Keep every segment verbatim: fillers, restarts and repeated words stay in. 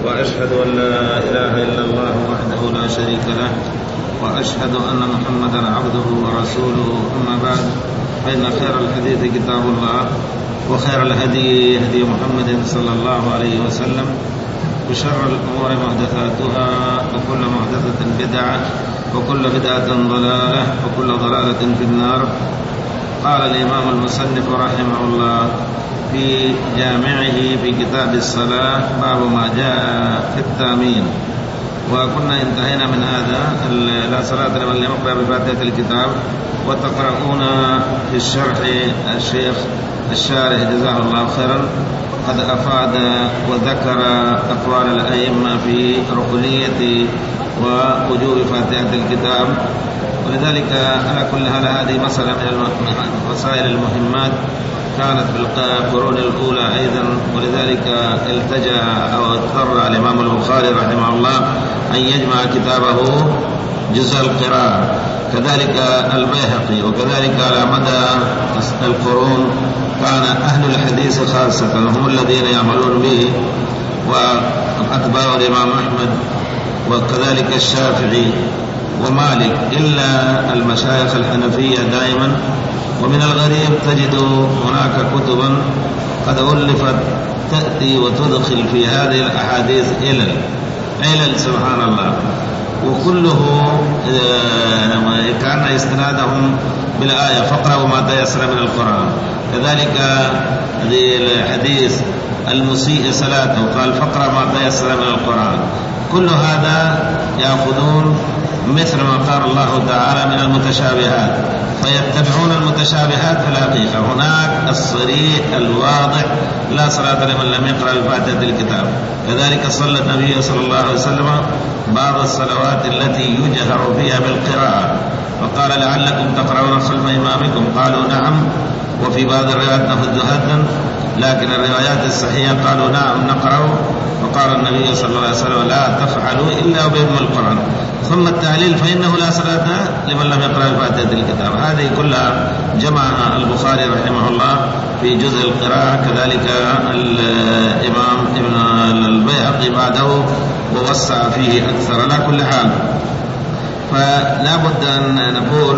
وأشهد أن لا إله إلا الله وحده لا شريك له وأشهد أن محمدا عبده ورسوله. أما بعد، فإن خير الحديث كتاب الله وخير الهدي هدي محمد صلى الله عليه وسلم وشر الأمور محدثاتها وكل محدثة بدعة وكل بدعة ضلالة وكل ضلالة في النار. قال الإمام المصنف رحمه الله في جامعه في كتاب الصلاة باب ما جاء في التامين، وكنا انتهينا من هذا لا صلاة لمن لم يقرأ بفاتحة الكتاب. وتقرؤون في الشرح الشيخ الشارح جزاه الله خيرا قد أفاد وذكر أقوال الأئمة في ركنية ووجوب فاتحة الكتاب، ولذلك على كل حال هذه مسألة من المسائل المهمات كانت في القرون الأولى أيضا، ولذلك التجأ أو اضطر الإمام البخاري رحمه الله أن يجمع كتابه جزء القراءة، كذلك البيهقي، وكذلك على مدى القرون كان أهل الحديث خاصة هم الذين يعملون به، وأتباع الإمام أحمد وكذلك الشافعي ومالك، إلا المشايخ الحنفية دائما. ومن الغريب تجد هناك كتبا قد ألفت تأتي وتدخل في هذه الأحاديث علل علل سبحان الله، وكله كان استنادهم بالآية فاقرأوا ما تيسر من القرآن. كذلك هذه الحديث المسيء صلاته قال فاقرأ ما تيسر من القرآن. كل هذا يأخذون مثل ما قال الله تعالى من المتشابهات فيتبعون المتشابهات في الحقيقة. هناك الصريح الواضح لا صلاة لمن لم يقرأ بفاتحة الكتاب. كذلك صلى النبي صلى الله عليه وسلم بعض الصلوات التي يجهر فيها بالقراءة فقال لعلكم تقرؤون خلف إمامكم، قالوا نعم، وفي بعض الروايات نفذ هدا، لكن الروايات الصحيحة قالوا نعم نقرأ، وقال النبي صلى الله عليه وسلم لا تفعلوا إلا بأم القرآن. ثم التعليل فإنه لا صلاة لمن لم يقرأ بفاتحة الكتاب. هذه كلها جمعها البخاري رحمه الله في جزء القراءة، كذلك الإمام ابن البيهقي بعده ووسع فيه أكثر. على كل حال فلا بد أن نقول،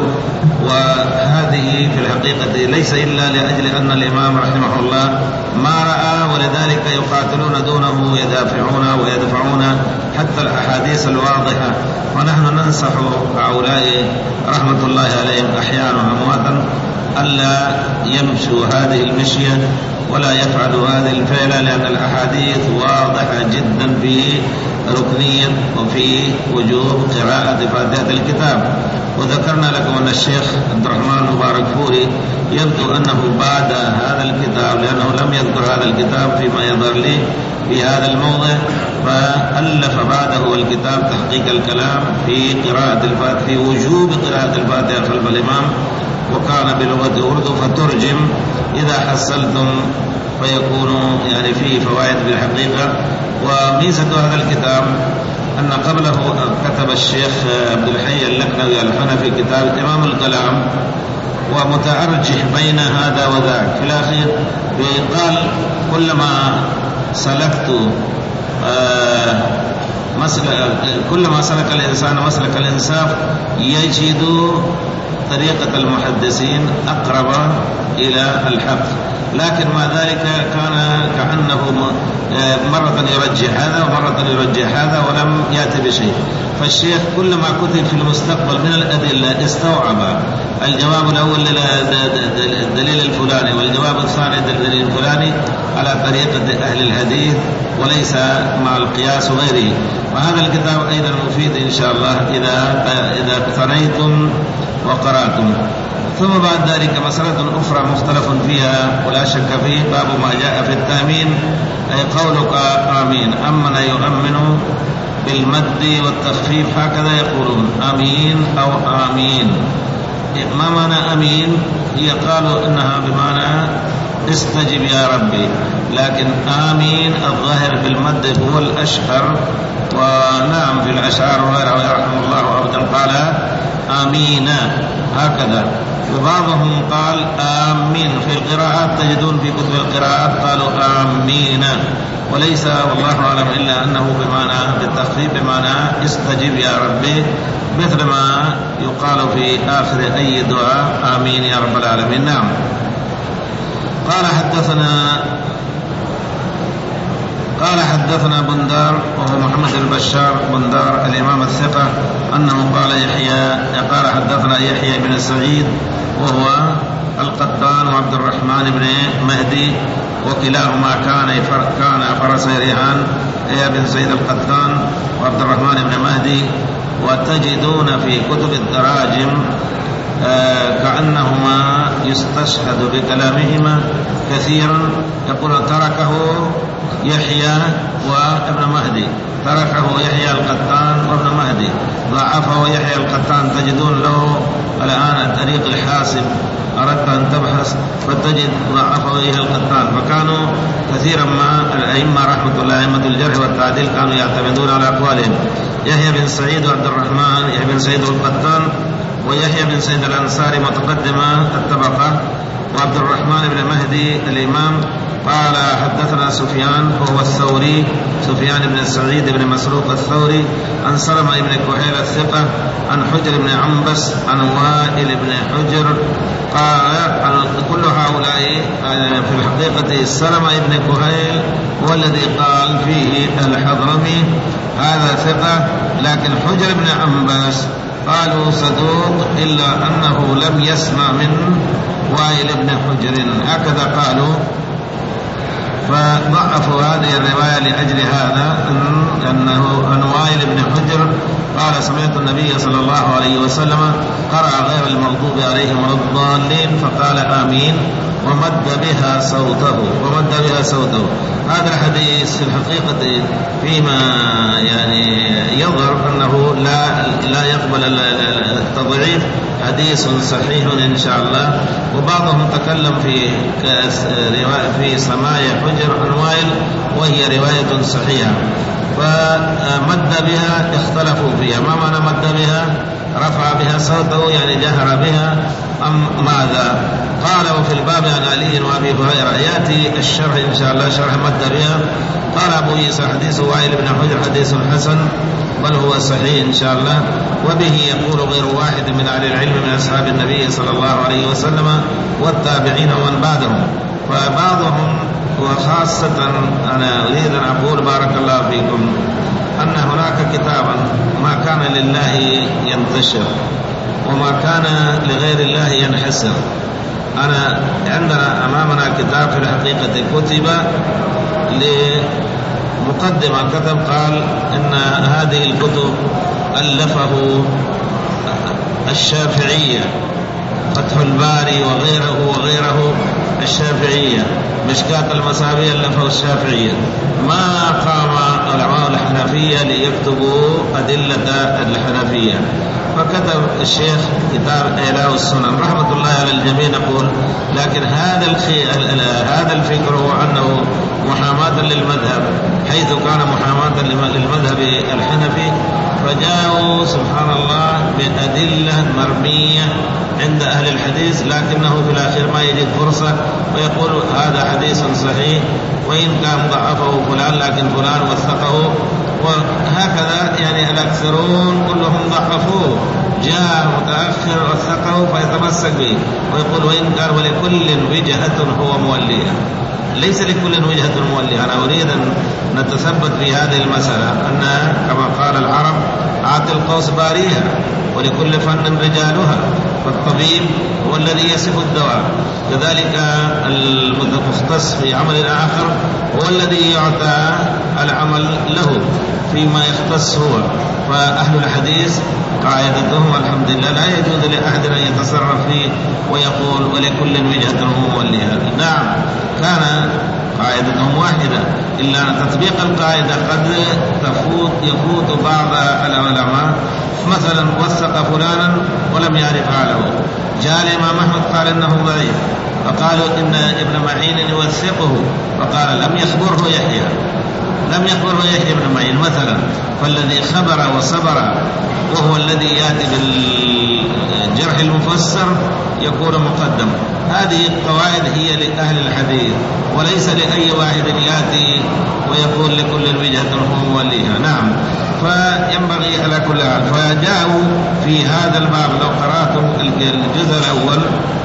وهذه في الحقيقة ليس إلا لأجل أن الإمام رحمه الله ما رأى، ولذلك يقاتلون دونه ويدافعون ويدفعون حتى الأحاديث الواضحة. ونحن ننصح هؤلاء رحمة الله عليهم أحيانا وأمواتا ألا يمشوا هذه المشية ولا يفعلوا هذه الفعلة، لأن الأحاديث واضحة جدا في ركنيا وفي وجوب قراءة فاتحة الكتاب. وذكرنا لكم أن الشيخ عبد الرحمن مبارك فوري يبدو أنه بعد هذا الكتاب، لأنه لم يذكر هذا الكتاب فيما يظهر لي في هذا الموضع، فألف بعده الكتاب تحقيق الكلام في قراءة الفاتحة، في وجوب قراءة الفاتحة خلف الإمام، وكان بلغة أردو فترجم إذا حصلتم فيكون يعني فيه فوائد بالحقيقة. وميزة هذا الكتاب أن قبله كتب الشيخ عبد الحي اللكنوي الحنفي كتاب إمام الكلام، ومتأرجح بين هذا وذاك. في الأخير قال كلما سلكت آه مسلك كلما سلك الإنسان مسلك الإنصاف يجد طريقة المحدثين أقرب إلى الحق، لكن مع ذلك كان كأنه مرة يرجح هذا ومرة يرجح هذا ولم يأتي بشيء. فالشيخ كلما كتب في المستقبل من الأدلة استوعب الجواب الأول للدليل الفلاني والجواب الثاني للدليل الفلاني على طريقة أهل الحديث وليس مع القياس وغيره. وهذا الكتاب أيضا مفيد إن شاء الله إذا إذا اقتنيتم وقرأتم. ثم بعد ذلك مسألة أخرى مختلف فيها ولا شك فيه، باب ما جاء في التأمين، أي قولك آمين. أمن يؤمن بالمد والتخفيف هكذا يقولون آمين أو آمين. ما معنى أمين؟ هي قالوا إنها بمعنى استجب يا ربي، لكن آمين الظاهر بالمد هو الأشهر. ونعم في الأشعار وغيرها يرحم الله عبدا قال آمين، هكذا. وبعضهم قال آمين. في القراءات تجدون في كتب القراءات قالوا آمين، وليس والله أعلم إلا أنه بمعنى بالتخفيف بمعنى استجب يا ربي، مثل ما يقال في آخر أي دعاء آمين يا رب العالمين. نعم. قال حدثنا قال حدثنا بندار وهو محمد البشار بندار الإمام الثقة أنه قال يحيى قال حدثنا يحيى بن سعيد وهو القطان وعبد الرحمن بن مهدي، وكلاهما كان كان فرس ريحان، يحيى بن سعيد القطان وعبد الرحمن بن مهدي. وتجدون في كتب التراجم آه كأنهما يستشهد بكلامهما كثيرا، يقول تركه يحيى وابن مهدي، تركه يحيى القطان وابن مهدي، ضعفه يحيى القطان. تجدون له الآن الطريق الحاسب، أردت أن تبحث فتجد ضعفه يحيى القطان. فكانوا كثيرا ما الأئمة رحمة الله أئمة الجرح والتعديل كانوا يعتمدون على أقوالهم. يحيى بن سعيد وعبد الرحمن، يحيى بن سعيد القطان ويحيى بن سعيد الأنصاري متقدمة الطبقة، وعبد الرحمن بن مهدي الإمام. قال حدثنا سفيان وهو الثوري، سفيان بن سعيد بن مسروق الثوري، عن سلمة بن كهيل الثقة، عن حجر بن عنبس، عن وائل بن حجر. قال كل هؤلاء في الحقيقة سلمة بن كهيل هو الذي قال فيه الحضرمي هذا ثقة، لكن حجر بن عنبس قالوا صدوق إلا أنه لم يسمع من وائل بن حجر، هكذا قالوا. فضعفوا هذه الرواية لأجل هذا، أنه عن وائل بن حجر قال سمعت النبي صلى الله عليه وسلم قرأ غير المغضوب عليهم ولا الضالين فقال آمين ومد بها صوته ومد بها صوته. هذا الحديث في الحقيقة فيما يعني يظهر أنه لا لا يقبل التضعيف، حديث صحيح إن شاء الله. وبعضهم تكلم في في سماع حجر عن وائل وهي رواية صحيحة، فمد بها اختلفوا فيها. ما معنى مد بها؟ رفع بها صوته يعني جهر بها أم ماذا؟ قال وفي الباب عن علي وأبي هريرة، يأتي الشرح إن شاء الله شرح مد بها. قال أبو عيسى حديث وائل بن حجر حديث حسن بل هو صحيح إن شاء الله، وبه يقول غير واحد من أهل العلم من أصحاب النبي صلى الله عليه وسلم والتابعين ومن بعدهم. فبعضهم وخاصة أنا أريد أن أقول بارك الله فيكم أن هناك كتابا ما كان لله ينتشر وما كان لغير الله ينحسر. أنا عندنا أمامنا كتاب في الحقيقة كتب لمقدمة كتب قال إن هذه الكتب ألفه الشافعية، فتح الباري وغيره وغيره الشافعية، مشكاة المصابيح ألفه الشافعية. ما قام علماء الحنفية ليكتبوا أدلة الحنفية، فكتب الشيخ كتاب إعلاء السنن رحمة الله على الجميع. نقول لكن هذا هذا الفكر هو أنه محاماة للمذهب، حيث كان محاماة للمذهب الحنفي، فجاءوا سبحان الله بأدلة مرمية عند أهل الحديث، لكنه في الآخر ما يجد فرصة ويقول هذا حديث صحيح وإن كان ضعفه فلان لكن فلان وثقه، وهكذا يعني الأكثرون كلهم ضعفوه، جاء متأخر وثقه فيتمسك به ويقول وإن كان ولكل وجهة هو موليها. ليس لكل وجهة موليها. أنا أريد أن نتثبت في هذه المسألة أن كما قال العرب أعطي القوس باريها ولكل فن رجالها، فالطبيب هو الذي يصف الدواء، كذلك المختص في عمل آخر هو الذي يعطى العمل له فيما يختص هو. فأهل الحديث قاعدتهم الحمد لله لا يجوز لأحد أن يتصرف فيه ويقول ولكل وجهة هو موليها. نعم كان قاعدتهم واحدة، إلا أن تطبيق القاعدة قد تفوت يفوت بعض العلماء، مثلا وثق فلانا ولم يعرف حاله، جاء الإمام أحمد قال إنه ضعيف، فقالوا إن ابن معين يوثقه، فقال لم يخبره يحيى، لم يخبره يحيى بن معين مثلا، فالذي خبر وصبر وهو الذي يأتي بالجرح المفسر يكون مقدم. هذه القواعد هي لأهل الحديث وليس لأي واحد يأتي ويقول لكل وجهة هو موليها. نعم، فينبغي على كل حال. فجاءوا في هذا الباب، لو قرأتم الجزء الأول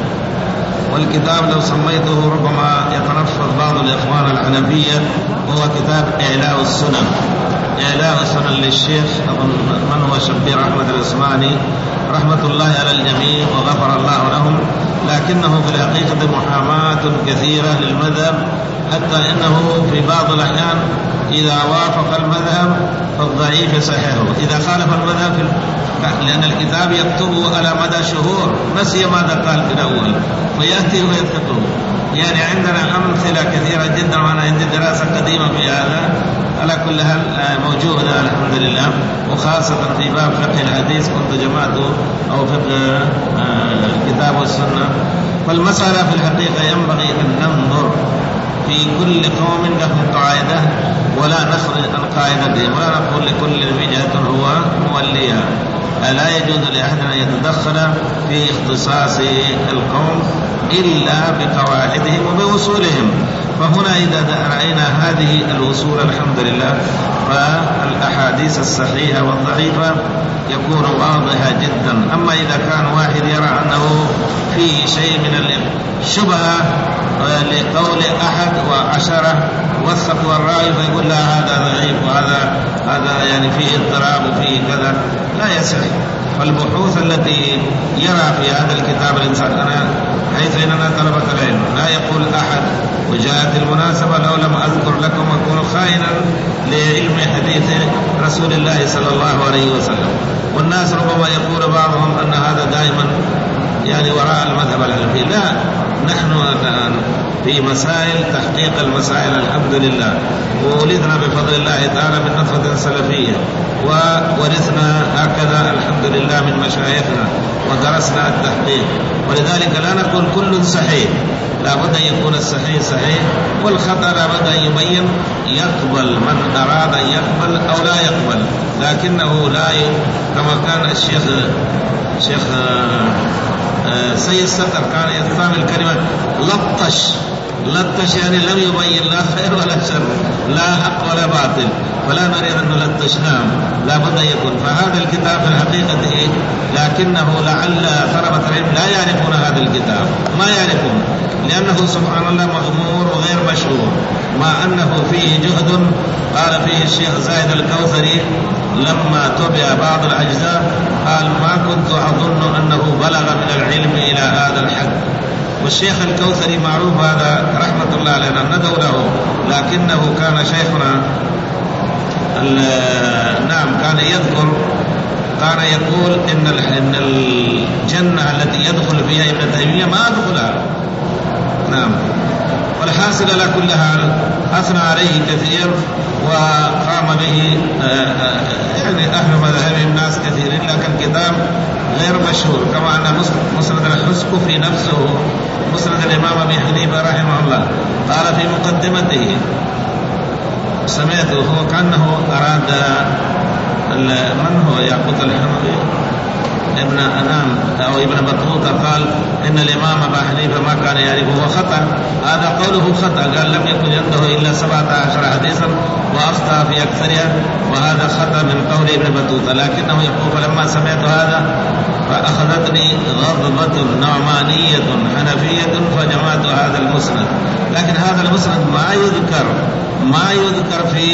والكتاب لو سميته ربما يتنفذ بعض الإخوان الحنفية، وهو كتاب إعلاء السنن. إعلاء السنن للشيخ من هو شبير أحمد العثماني رحمة الله على الجميع وغفر الله لهم، لكنه في الحقيقة محاماة كثيرة للمذهب، حتى إنه في بعض الأحيان إذا وافق المذهب فالضعيف يصححه، إذا خالف المذهب في لأن الكتاب يكتبه على مدى شهور نسي ماذا قال في الأول ويأتي ويتقه. يعني عندنا أمثلة كثيرة جدا، وأنا عندي دراسة قديمة في هذا. على كل حال موجودة الحمد لله، وخاصة في باب فقه الحديث كنت جمعته، أو فقه الكتاب والسنة. فالمسألة في الحقيقة ينبغي أن ننظر في كل قوم لهم قاعدة ولا نخرج عن قاعدتهم، ولا نقول لكل وجهة هو موليها. لا يجوز لأحد أن يتدخل في اختصاص القوم إلا بقواعدهم وبوصولهم. فهنا إذا رأينا هذه الوصول الحمد لله، فالأحاديث الصحيحة والضعيفة يكون واضحة جدا. أما إذا كان واحد يرى أنه فيه شيء من الشبهة لقول أحد وعشرة وثقوا الرأي فيقول لا هذا ضعيف وهذا هذا يعني فيه اضطراب وفيه كذا، لا يصح. فالبحوث التي يرى في هذا الكتاب الإنسان، أنا حيث إننا طلبة العلم لا يقول أحد وجاءت المناسبة لو لم أذكر لكم أكون خائنا لعلم حديث رسول الله صلى الله عليه وسلم. والناس ربما يقول بعضهم أن هذا دائما يعني وراء المذهب الحنفي. لا، نحن الآن في مسائل تحقيق المسائل الحمد لله، وولدنا بفضل الله تعالى من نفذ سلفية، وورثنا هكذا الحمد لله من مشايخنا، ودرسنا التحقيق. ولذلك لا نقول كل صحيح، لا بد أن يكون الصحيح صحيح، والخطأ لا بد أن يبين، يقبل من أراد أن يقبل أو لا يقبل، لكنه لا ي... كما كان الشيخ شيخ سيد السطر كان يستعمل كلمة لطش. لطش يعني لم يبين لا خير ولا شر، لا حق ولا باطل، فلا نريد أن نلطش. نعم، لا بد أن يكون. فهذا الكتاب في الحقيقة إيه؟ لكنه لعل طلبة العلم لا يعرفون هذا الكتاب، ما يعرفون، لأنه سبحان الله مغمور وغير مشهور، مع أنه فيه جهد. قال فيه الشيخ زايد الكوثري لما تبع بعض الأجزاء قال ما كنت أظن أنه بلغ من العلم إلى هذا الحد. والشيخ الكوثري معروف هذا رحمة الله علينا ندعو له، لكنه كان شيخنا نعم كان يذكر كان يقول إن إن الجنة التي يدخل فيها ابن تيمية ما أدخلها. نعم، والحاصل على كل حال أثنى عليه كثير وقام به يعني أهل مذهبهم ناس كثيرين، لكن كتاب غير مشهور. كما أن مسند الحسكفي نفسه مسند الإمام أبي حنيفة رحمه الله قال في مقدمته سمعته هو كأنه أراد من هو يعقوب الحنفي ابن أنام أو ابن بطوطة قال إن الإمام أبا حنيفة ما كان يعرفه خطأ. هذا قوله خطأ، قال لم يكن عنده إلا سبعة عشر حديثا وأخطأ في أكثرها، وهذا خطأ من قول ابن بطوطة. لكنه يقول فلما سمعت هذا فأخذتني غضبة نعمانية حنفية فجمعت هذا المسند. لكن هذا المسند ما يذكر ما يذكر في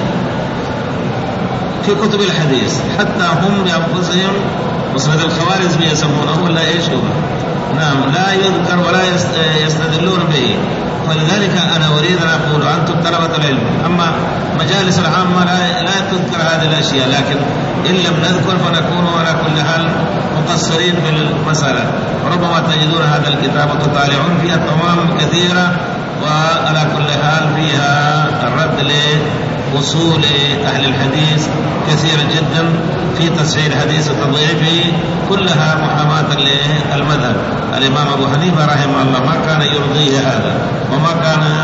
في كتب الحديث، حتى هم بأنفسهم مسند الخوارزمي يسمونه ولا ايش هو. نعم، لا يذكر ولا يستدلون به. ولذلك انا اريد ان اقول انتم طلبة العلم، اما مجالس العامة لا, لا تذكر هذه الاشياء، لكن ان لم نذكر فنكون على كل حال مقصرين في المسألة. ربما تجدون هذا الكتاب وتطالعون فيها طوام كثيرة، وعلى كل حال فيها الرد لوصول أهل الحديث كثير جدا في تصحيح الحديث وتضعيفه، كلها محاماة للمذهب. الإمام أبو حنيفة رحمه الله ما كان يرضيه هذا، وما كان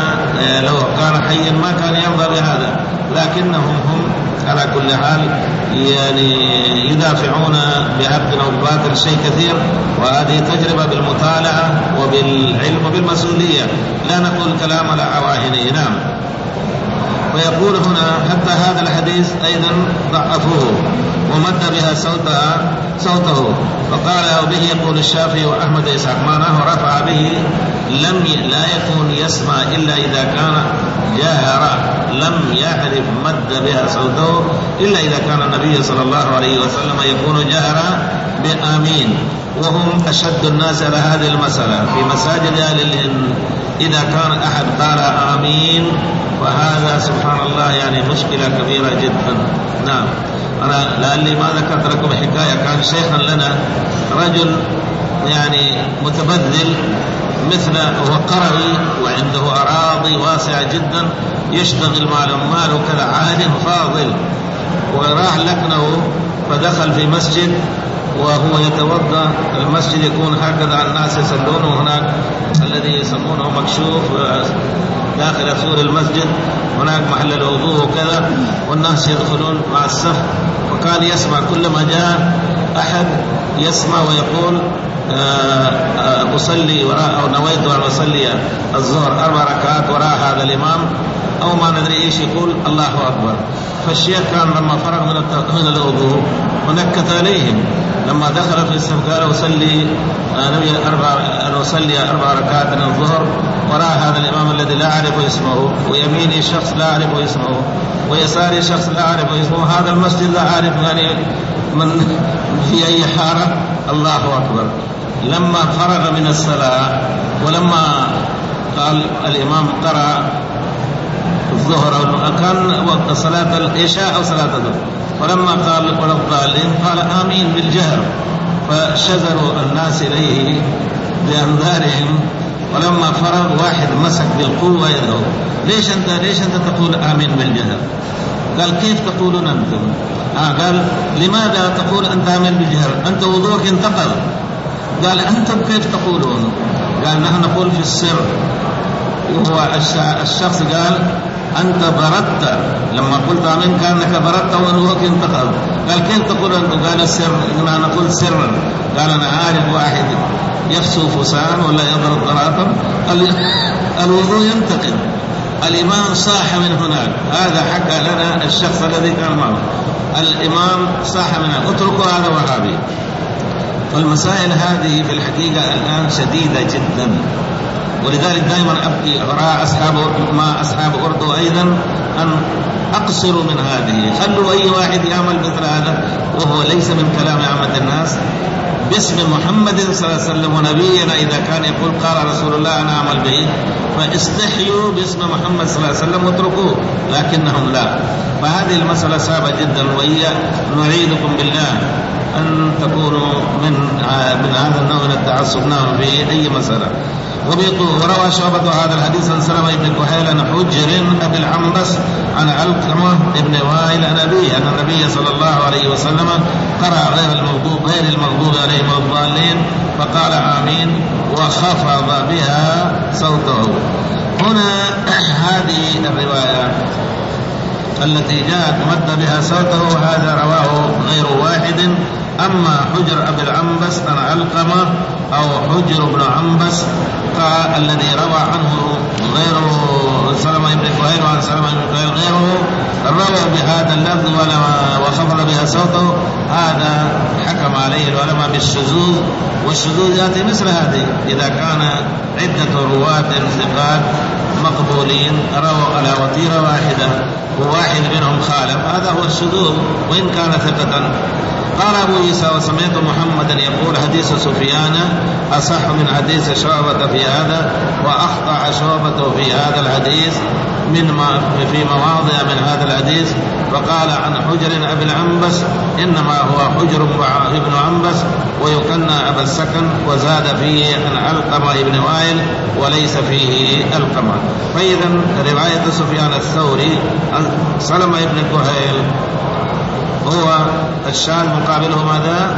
لو كان حيا ما كان يرضى بهذا، لكنهم هم على كل حال يعني يدافعون بعبد أو بباطل شيء كثير، وهذه تجربة بالمطالعة وبالعلم وبالمسؤولية، لا نقول كلام على عواهنه. نعم. ويقول هنا حتى هذا الحديث أيضا ضعفوه ومد بها صوتها صوته، فقال وبه يقول الشافعي وأحمد إسحاق، معناه رفع به لم لا يكون يسمع إلا إذا كان جاهر، لم يعرف مد بها صوته إلا إذا كان النبي صلى الله عليه وسلم يكون جاهرا بآمين، وهم أشد الناس على هذه المسألة في مساجد أهل الهند. إذا كان أحد قال آمين فهذا سبحان الله يعني مشكلة كبيرة جدا. نعم. أنا لعلي ما ذكرت لكم حكاية، كان شيخا لنا رجل يعني متبذل مثل هو قروي وعنده أراضي واسعة جدا، يشتغل مع العمال وكذا، عالم فاضل، وراح لكنه فدخل في مسجد وهو يتوضأ، المسجد يكون هكذا الناس يصلون هناك الذي يسمونه مكشوف داخل سور المسجد، هناك محل الوضوء وكذا، والناس يدخلون مع الصف، وكان يسمع كلما جاء أحد يسمع ويقول أصلي وراء أو نويت أن أصلي الظهر أربع ركعات وراء هذا الإمام أو ما ندري إيش يقول الله أكبر. فالشيخ كان لما فرغ من الوضوء ونكت عليهم، لما دخل في الصف قال أصلي أربع أن أصلي أربع ركعات من الظهر وراء هذا الإمام الذي لا أعرف اسمه، ويميني شخص لا أعرف اسمه، ويساري شخص لا أعرف اسمه، هذا المسجد لا أعرف يعني من في أي حارة، الله أكبر. لما فرغ من الصلاة ولما قال الإمام قرأ الظهر أو كان وقت صلاة العشاء أو صلاة الظهر، ولما قال ولا الضالين قال آمين بالجهر، فشذروا الناس إليه بأنظارهم، ولما فرغ واحد مسك بالقوة يده، ليش أنت ليش أنت تقول آمين بالجهر؟ قال كيف تقولون أنتم؟ آه قال لماذا تقول أنت آمين بالجهر؟ أنت وضوءك انتقض. قال أنتم كيف تقولون؟ قال نحن نقول في السر. وهو الشخص قال أنت بردت، لما قلت آمين كأنك بردت ووضوءك انتقض. قال كيف تقول أنتم؟ قال السر، أنا نقول سرا. قال أنا عارف واحد يفسو فسان ولا يضرب ضراطا الوضوء ينتقض. الإمام صاح من هناك، هذا حكى لنا الشخص الذي كان معه، الإمام صاح من هناك، اتركوا هذا وهابي. والمسائل هذه في الحقيقة الآن شديدة جدا، ولذلك دائما أبكي أرى أصحاب ما أصحاب أردو أيضا أن أقصروا من هذه، خلوا أي واحد يعمل مثل هذا وهو ليس من كلام عامة الناس باسم محمد صلى الله عليه وسلم ونبينا، إذا كان يقول قال رسول الله أنا أعمل به، فاستحيوا باسم محمد صلى الله عليه وسلم واتركوه، لكنهم لا. فهذه المسألة صعبة جدا، وهي نعيذكم بالله أن تكونوا من من هذا النوع من التعصب نعم في أي مسألة. وروى شعبة هذا الحديث عن سلمة بن كهيل عن حجر أبي العنبس عن علقمة بن وائل عن أبيه أن النبي صلى الله عليه وسلم قرأ غير المغضوب غير المغضوب عليهم الضالين فقال آمين وخفض بها صوته. هنا هذه الرواية التي جاءت مد بها صوته هذا رواه غير واحد. أما حجر أبي العنبس عن علقمة أو حجر بن عنبس قال الذي روى عنه غير سلمة بن كهيل وعن سلمة بن كهيل غيره روى بهذا اللفظ وخفض بها صوته، هذا حكم عليه العلماء بالشذوذ، والشذوذ يأتي مثل هذه إذا كان عدة رواة ثقات مقبولين رووا على وتيرة واحدة وواحد منهم خالف، هذا هو الشذوذ وإن كان ثقة. قال أبو عيسى وسمعت محمدا يقول حديث سفيان أصح من حديث شعبة في هذا، وأخطأ شعبة في هذا الحديث من ما في مواضع من هذا الحديث، فقال عن حجر أبي العنبس إنما هو حجر ابن عنبس ويكنى أبا السكن، وزاد فيه عن علقمة ابن وائل وليس فيه علقمة. فإذا رواية سفيان الثوري عن سلمة بن كهيل هو الشاذ مقابله ماذا؟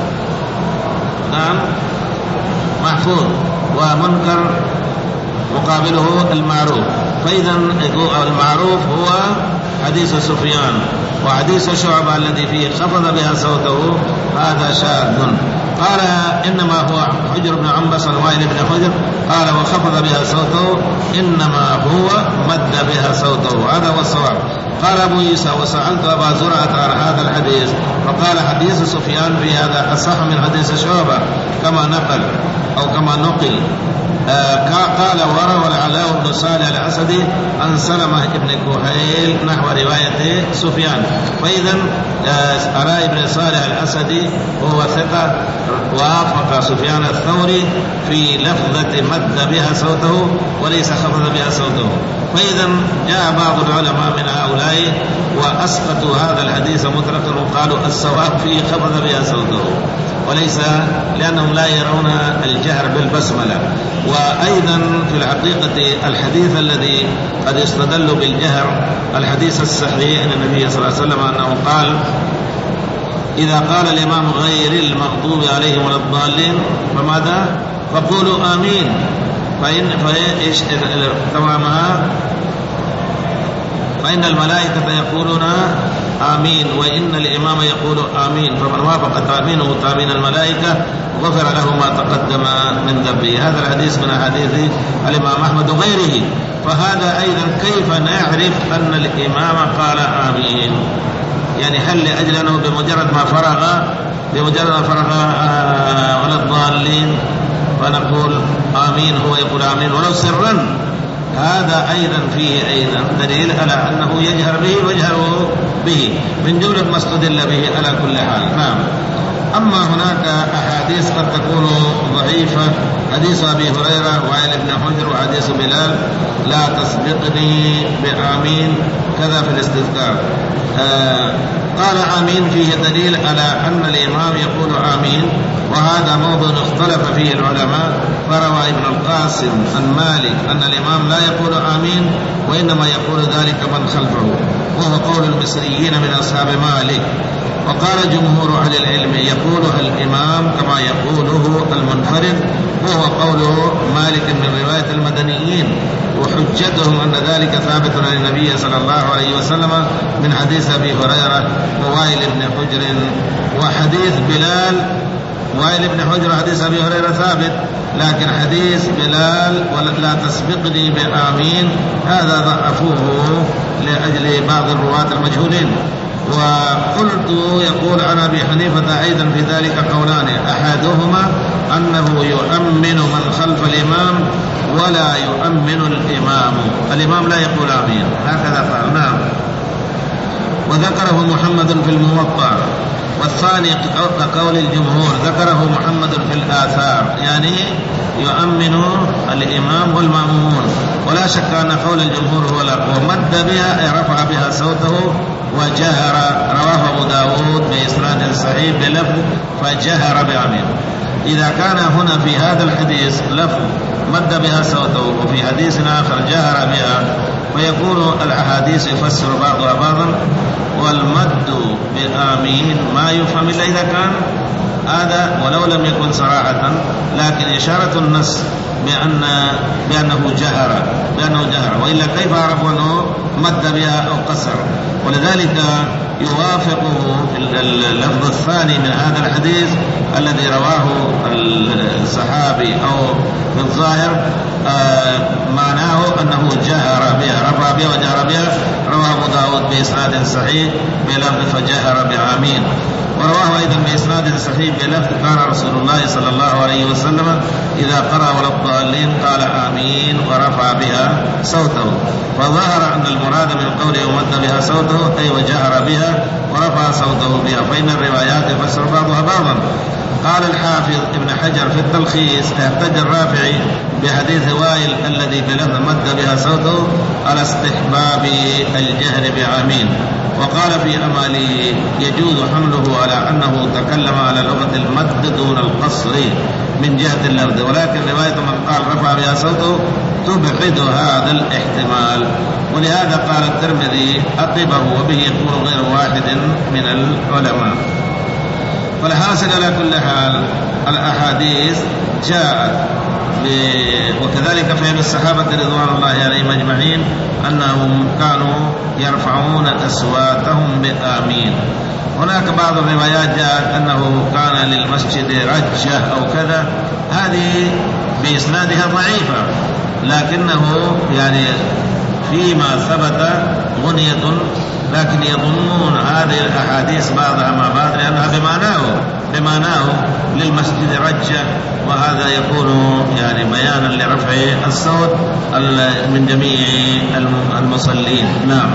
نعم محفوظ، ومنكر مقابله المعروف. فإذا المعروف هو حديث سفيان، وحديث شعبة الذي فيه خفض بها صوته هذا شاذ. قال إنما هو حجر بن عنبس وائل بن حجر، قال وخفض بها صوته إنما هو مد بها صوته، هذا هو الصواب. قال أبو عيسى وسألت أبا زرعة عن هذا الحديث فقال حديث سفيان في هذا أصح من حديث شعبة كما نقل أو كما نقل. آه قال وروى العلاء بن صالح الأسدي عن سلمة بن كهيل نحو رواية سفيان. فإذا آه علاء بن صالح الأسدي هو ثقة وافق سفيان الثوري في لفظة مد بها صوته وليس خفض بها صوته. فإذا جاء بعض العلماء من هؤلاء وأسقطوا هذا الحديث مطلقا وقالوا الصواب فيه خفض بها صوته، وليس لأنهم لا يرون الجهر بالبسملة. وأيضا في الحقيقة الحديث الذي قد يستدل بالجهر الحديث الصحيح أن النبي صلى الله عليه وسلم أنه قال إذا قال الإمام غير المغضوب عليهم ولا الضالين فماذا؟ فقولوا آمين. فإن فإيش تمامها؟ فإن الملائكة يقولون آمين وإن الإمام يقول آمين، فمن وافق تأمينه تأمين الملائكة غفر له ما تقدم من ذنبه. هذا الحديث من أحاديث الإمام أحمد وغيره. فهذا أيضا كيف نعرف أن الإمام قال آمين؟ يعني هل لأجل أنه بمجرد ما فرغ بمجرد ما فرغ آه ولا الضالين فنقول آمين هو يقول آمين ولو سرا؟ هذا أيضا فيه أيضا دليل على أنه يجهر به ويجهر به من جملة ما استدل به على كل حال. نعم. أما هناك أحاديث قد تكون ضعيفة، حديث أبي هريرة وائل بن حجر وحديث بلال لا تسبقني بآمين كذا في الاستذكار. آه قال آمين فيه دليل على أن الإمام يقول آمين، وهذا موضوع اختلف فيه العلماء. فروى ابن القاسم عن مالك أن الإمام لا يقول آمين وإنما يقول ذلك من خلفه، وهو قول المصريين من أصحاب مالك. وقال جمهور أهل العلم يقولها الإمام كما يقوله المنفرد، وهو قوله مالك من رواية المدنيين، وحجتهم أن ذلك ثابت عن النبي صلى الله عليه وسلم من حديث أبي هريرة ووائل بن حجر. وحديث بلال وائل بن حجر حديث أبي هريرة ثابت، لكن حديث بلال ولا تسبقني بآمين هذا ضعفوه لأجل بعض الرواة المجهولين. وقلت يقول عن أبي حنيفة أيضا في ذلك قولان، أحدهما أنه يؤمن من خلف الإمام ولا يؤمن الإمام، الإمام لا يقول آمين، هكذا قال. نعم. وذكره محمد في الموطأ. والثاني قول الجمهور ذكره محمد في الآثار، يعني يؤمن الإمام والمأمومون. ولا شك أن قول الجمهور هو الأقوى. مد بها أي رفع بها صوته وجهر، رواه أبو داود بإسناد صحيح بلفظ فجهر بآمين. إذا كان هنا في هذا الحديث لفظ مد بها صوته وفي حديث آخر جهر بها، فيكون الأحاديث يفسر بعضها بعضا. والمد بآمين ما يفهم إلا إذا كان هذا ولو لم يكن صراحة، لكن إشارة النص بأن بأنه جهر بأنه جهر وإلا كيف عرفوا أنه مد بها أو قصر؟ ولذلك يوافقه اللفظ الثاني من هذا الحديث الذي رواه الصحابي أو بالظاهر آه معناه أنه جهر بها، رفع بها وجهر بها. رواه أبو داود بإسناد صحيح بلفظ فجهر بآمين. ورواه أيضا بإسناد صحيح بلفظ كان رسول الله صلى الله عليه وسلم إذا قرأ ولا الضالين قال آمين ورفع بها صوته. فظهر أن المراد من قوله ومد بها صوته أي وجهر بها ورفع صوته بها، فإن الروايات يفسر بعضها بعضا. قال الحافظ ابن حجر في التلخيص احتج الرافعي بحديث وائل الذي بلفظ مد بها صوته على استحباب الجهر بآمين، وقال في أمالي يجوز حمله على أنه تكلم على لغة المد دون القصر من جهة اللفظ، ولكن رواية من قال رفع بها صوته تبعد هذا الاحتمال. ولهذا قال الترمذي أطبه وبه يقول غير واحد من العلماء. فالحاصل على كل حال الأحاديث جاءت، وكذلك فهم الصحابة رضوان الله عليهم أجمعين أنهم كانوا يرفعون أصواتهم بآمين. هناك بعض الروايات جاءت أنه كان للمسجد رجة أو كذا، هذه بإسنادها ضعيفة، لكنه يعني فيما ثبت غنية، لكن يظنون هذه الأحاديث بعضها مع بعض لأنها بمعناه بمعناه للمسجد رجة، وهذا يكون يعني بيانا لرفع الصوت من جميع المصلين. نعم.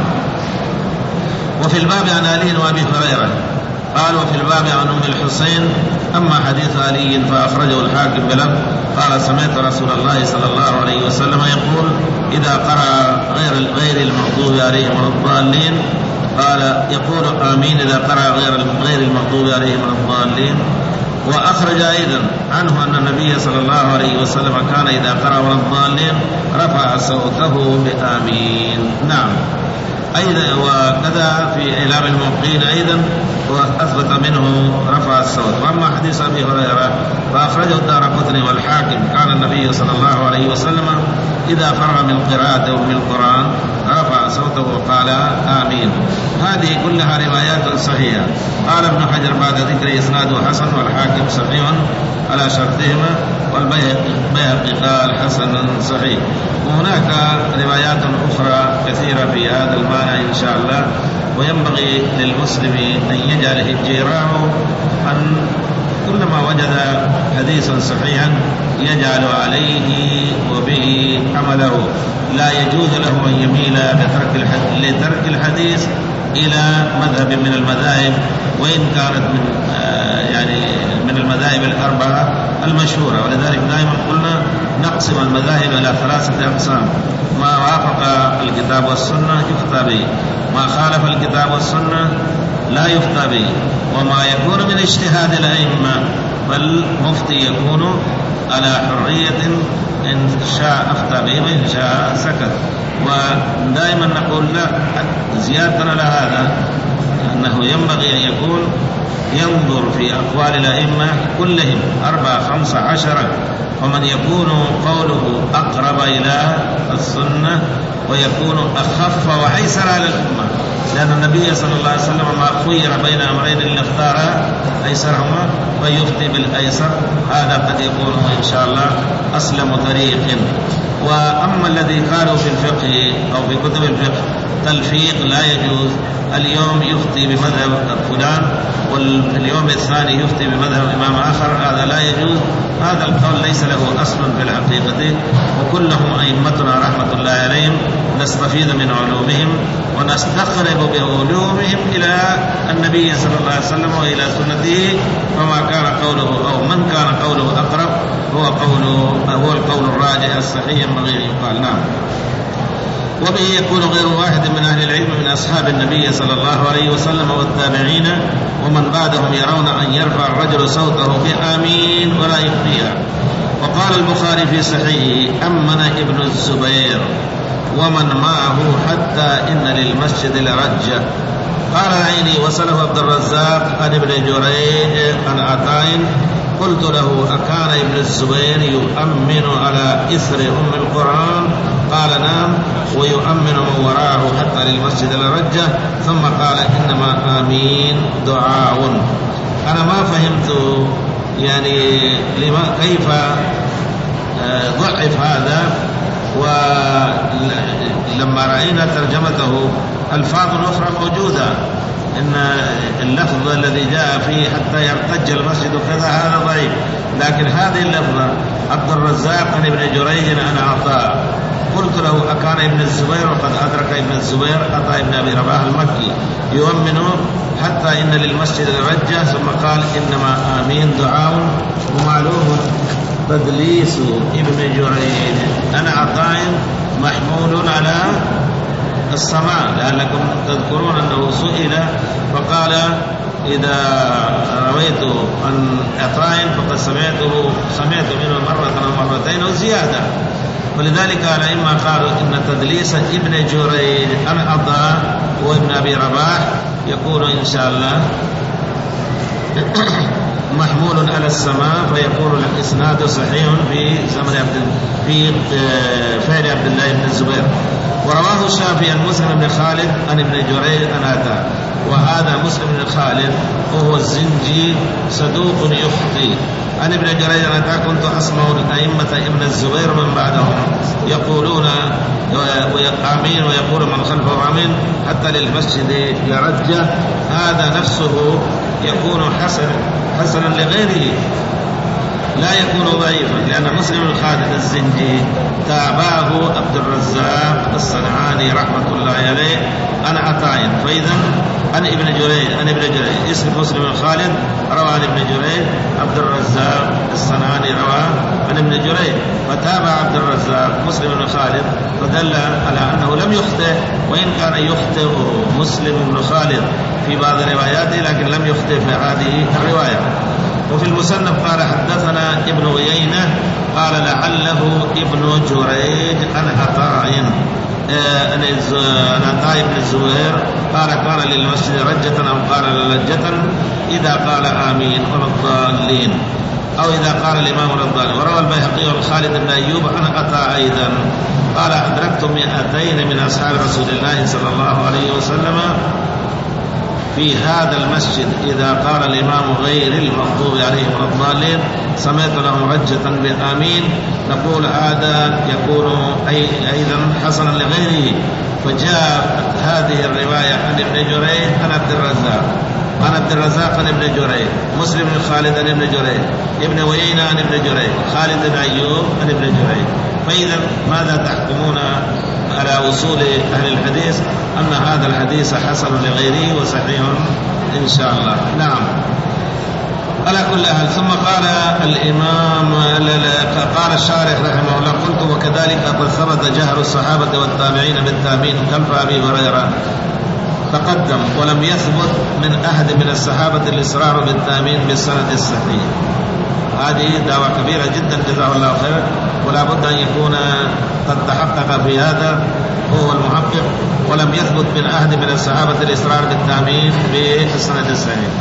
وفي الباب عن علي وأبي هريرة قال وفي الباب عن أم الحسين أما حديث علي فأخرجه الحاكم بلفظ قال سمعت رسول الله صلى الله عليه وسلم يقول إذا قرأ غير غير المغضوب عليهم ولا الضالين قال يقول آمين إذا قرأ غير غير المغضوب عليهم ولا الضالين. وأخرج أيضا عنه أن النبي صلى الله عليه وسلم كان إذا قرأ ولا الضالين رفع صوته بآمين. نعم. أيضا وكذا في إعلام الموقعين أيضا وأثبت منه رفع الصوت. وأما حديث أبي هريرة فأخرجه الدارقطني والحاكم كان النبي صلى الله عليه وسلم إذا فرغ من قراءته من القرآن رفع صوته وقال آمين. هذه كلها روايات صحيحة. قال ابن حجر بعد ذكر إسناده حسن والحاكم صحيح على شرطهما والبيهقي قال حسن صحيح. وهناك روايات أخرى كثيرة في هذا المعنى إن شاء الله. وينبغي للمسلم أن يجعل هجيراه أن كلما وجد حديثا صحيحا يجعل عليه وبه عمله، لا يجوز له أن يميل بترك لترك الحديث إلى مذهب من المذاهب وإن كانت من يعني من المذاهب الأربعة المشهورة. ولذلك دائما قلنا نقسم المذاهب إلى ثلاثة أقسام: ما وافق الكتاب والسنة يفتى به، ما خالف الكتاب والسنة لا يفتى به، وما يكون من اجتهاد الأئمة فالمفتي يكون على حرية إن شاء أفتى به وإن شاء سكت. ودائما نقول لا زيادة على هذا أنه ينبغي أن يكون ينظر في أقوال الأئمة كلهم أربعة خمسة عشرة، ومن يكون قوله أقرب إلى السنة ويكون أخف وأيسر على الأمة، لأن النبي صلى الله عليه وسلم ما خير بين أمرين إلا اختار أيسرهما ويفتي بالأيسر. هذا قد يكون إن شاء الله أسلم طريق. وأما الذي قالوا في الفقه أو في كتب الفقه تلفيق لا يجوز، اليوم يفتي بمذهب فلان واليوم الثاني يفتي بمذهب إمام آخر، هذا لا يجوز. هذا القول ليس له أصل في الحقيقة، وكلهم أئمتنا رحمة الله عليهم نستفيد من علومهم ونستقرب بعلومهم إلى النبي صلى الله عليه وسلم وإلى سنته، فما كان قوله أو من كان قوله أقرب هو قوله هو القول الراجح الصحيح ينبغي أن يقال. نعم. وبه يكون غير واحد من أهل العلم من أصحاب النبي صلى الله عليه وسلم والتابعين ومن بعدهم يرون أن يرفع الرجل صوته بآمين ولا يخفيها. وقال البخاري في صحيحه أمن ابن الزبير ومن معه حتى إن للمسجد لرجة. قال العيني وصله عبد الرزاق عن ابن جريج عن عطاء قلت له أكان ابن الزبير يؤمن على إثر أم القرآن؟ قال نعم، ويؤمن من وراءه حتى للمسجد لرجة. ثم قال إنما آمين دعاء. أنا ما فهمت يعني لما كيف ضعف هذا، ولما رأينا ترجمته ألفاظ أخرى موجودة، إن اللفظ الذي جاء فيه حتى يرتج المسجد كذا هذا ضعيف، لكن هذه اللفظة عبد الرزاق عن ابن جريج عن عطاء قلت له أكان ابن الزبير وقد أدرك ابن الزبير عطاء ابن أبي رباح المكي يؤمن حتى إن للمسجد لرجة. ثم قال إنما آمين دعاء. ومعلوم تدليس ابن جريج أنا عطاء محمول على السماع، لعلكم تذكرون أنه سئل فقال إذا رويت عن عطاء فقد سمعته سمعت منه مرة أو مرتين وزيادة. ولذلك الأئمة قالوا إن تدليس ابن جريج عن عطاء وابن أبي رباح يكون إن شاء الله محمول على السماء، فيكون الإسناد صحيح في زمن عبد في فعل عبد الله بن الزبير. ورواه الشافعي عن مسلم بن خالد عن ابن جريج عن أتى، وهذا مسلم بن خالد وهو الزنجي صدوق يخطئ. عن ابن جريج عن أتى كنت أسمع الأئمة ابن الزبير من بعدهم يقولون آمين ويقول من خلفه آمين حتى للمسجد يرجع. هذا نفسه يكون حسن حسنا لغيره، لا يكون ضعيفا، لأن مسلم بن خالد الزنجي تابعه عبد الرزاق الصنعاني رحمة الله عليه عن عطاء. فإذا عن ابن جريج عن ابن جريج اسم مسلم بن خالد روى عن ابن جريج، عبد الرزاق الصنعاني روى عن ابن جريج، فتابع عبد الرزاق مسلم بن خالد، فدل على أنه لم يخطئ، وإن كان يخطئ مسلم بن خالد في بعض رواياته لكن لم يخطئ في هذه الرواية. وفي المصنف قال حدثنا ابن عيينة قال لعله ابن جريج عن عطاء عن عطاء بن الزبير قال كان للمسجد رجة أو قال للجة إذا قال آمين ولا الضالين، أو إذا قال الإمام ولا الضالين. وروى البيهقي عن خالد بن أيوب عن عطاء أيضا قال أدركت مئتين من أصحاب رسول الله صلى الله عليه وسلم في هذا المسجد إذا قال الإمام غير المغضوب عليهم ولا الضالين سمعت لهم رجة بآمين. نقول هذا يكون أي أيضا حسنا لغيره. فجاء هذه الرواية عن ابن جريج عن عبد الرزاق عن عبد الرزاق عن ابن جريج، مسلم بن خالد عن ابن جريج، ابن عيينة عن ابن جريج، خالد بن أيوب عن ابن جريج. فإذا ماذا تحكمون على وصول أهل الحديث؟ أن هذا الحديث حسن لغيره وصحيح إن شاء الله. نعم. على كل حال. ثم قال الإمام قال الشارح رحمه الله قلت وكذلك قد ثبت جهر الصحابة والتابعين بالتابعين خلف أبي هريرة تقدم، ولم يثبت من أحد من الصحابة الإصرار بالتامين بالسند الصحيح. هذه دعوة كبيرة جدا جزاه الله خيرا، ولا بد أن يكون قد تحقق في هذا هو المحقق. ولم يثبت من أحد من الصحابة الإصرار بالتامين بالسند الصحيح.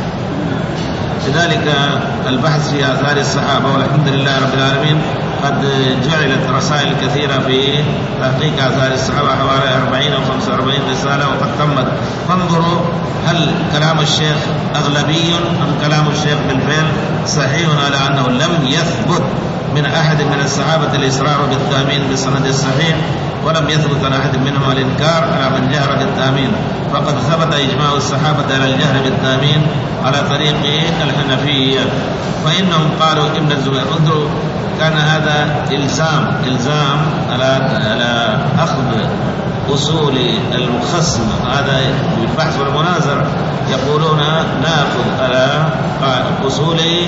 لذلك البحث في آثار الصحابة، والحمد لله رب العالمين قد جعلت رسائل كثيرة في تحقيق آثار الصحابة، حوالي أربعين أو خمسة وأربعين رسالة وقد تمت. فانظروا هل كلام الشيخ أغلبي أم كلام الشيخ بالفعل صحيح على أنه لم يثبت من أحد من الصحابة الإصرار بالتامين بالسند الصحيح، ولم يثبت عن أحد منهم الإنكار على من جهر بالتامين. فقد ثبت إجماع الصحابة على الجهر بالتامين على طريق الحنفية، فإنهم قالوا ابن الزبير. انظروا كان هذا إلزام إلزام على على أخذ أصول المخصم، هذا بالبحث والمناظر يقولون نأخذ على أصوله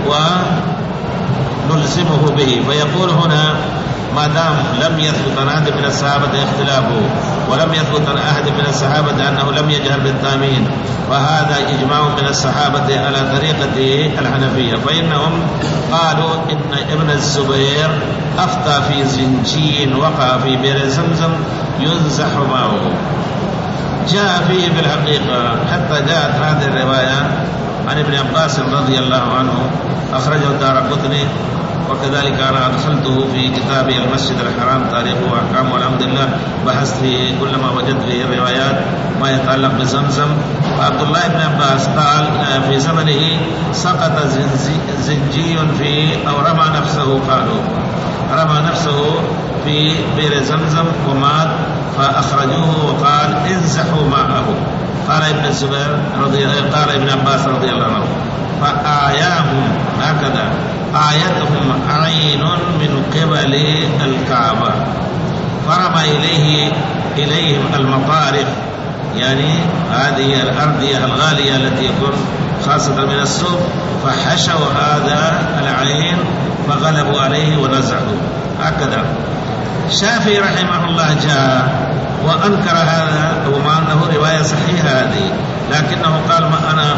ونلزمه به. فيقول هنا ما دام لم يثبت عن أحد من الصحابة اختلافه، ولم يثبت عن أحد من الصحابة أنه لم يجهر بالتامين، فهذا إجماع من الصحابة على طريقة الحنفية. فإنهم قالوا إن ابن الزبير أفتى في زنجي وقع في بئر زمزم ينزح معه. جاء فيه في الحقيقة حتى جاءت هذه الرواية عن ابن عباس رضي الله عنه، أخرجه الدارقطني، وكذلك أنا أدخلته في كتابي المسجد الحرام تاريخ وأحكام، والحمد لله بحثت في كل ما وجدت فيه الروايات ما يتعلق بزمزم. وعبد الله بن عباس قال في زمنه سقط زنجي في أو رمى نفسه، قالوا رمى نفسه في بئر زمزم ومات، فأخرجوه وقال انزحوا معه. قال ابن الزبير رضي قال ابن عباس رضي الله عنه فآياهم هكذا آيتهم عين من قبل الكعبة، فرمى إليه إليهم المطارق، يعني هذه الأرضية الغالية التي يكون خاصة من السوق، فحشوا هذا العين فغلبوا عليه ونزعوا. هكذا الشافعي رحمه الله جاء وأنكر هذا، ومع أنه رواية صحيحة هذه، لكنه قال ما أنا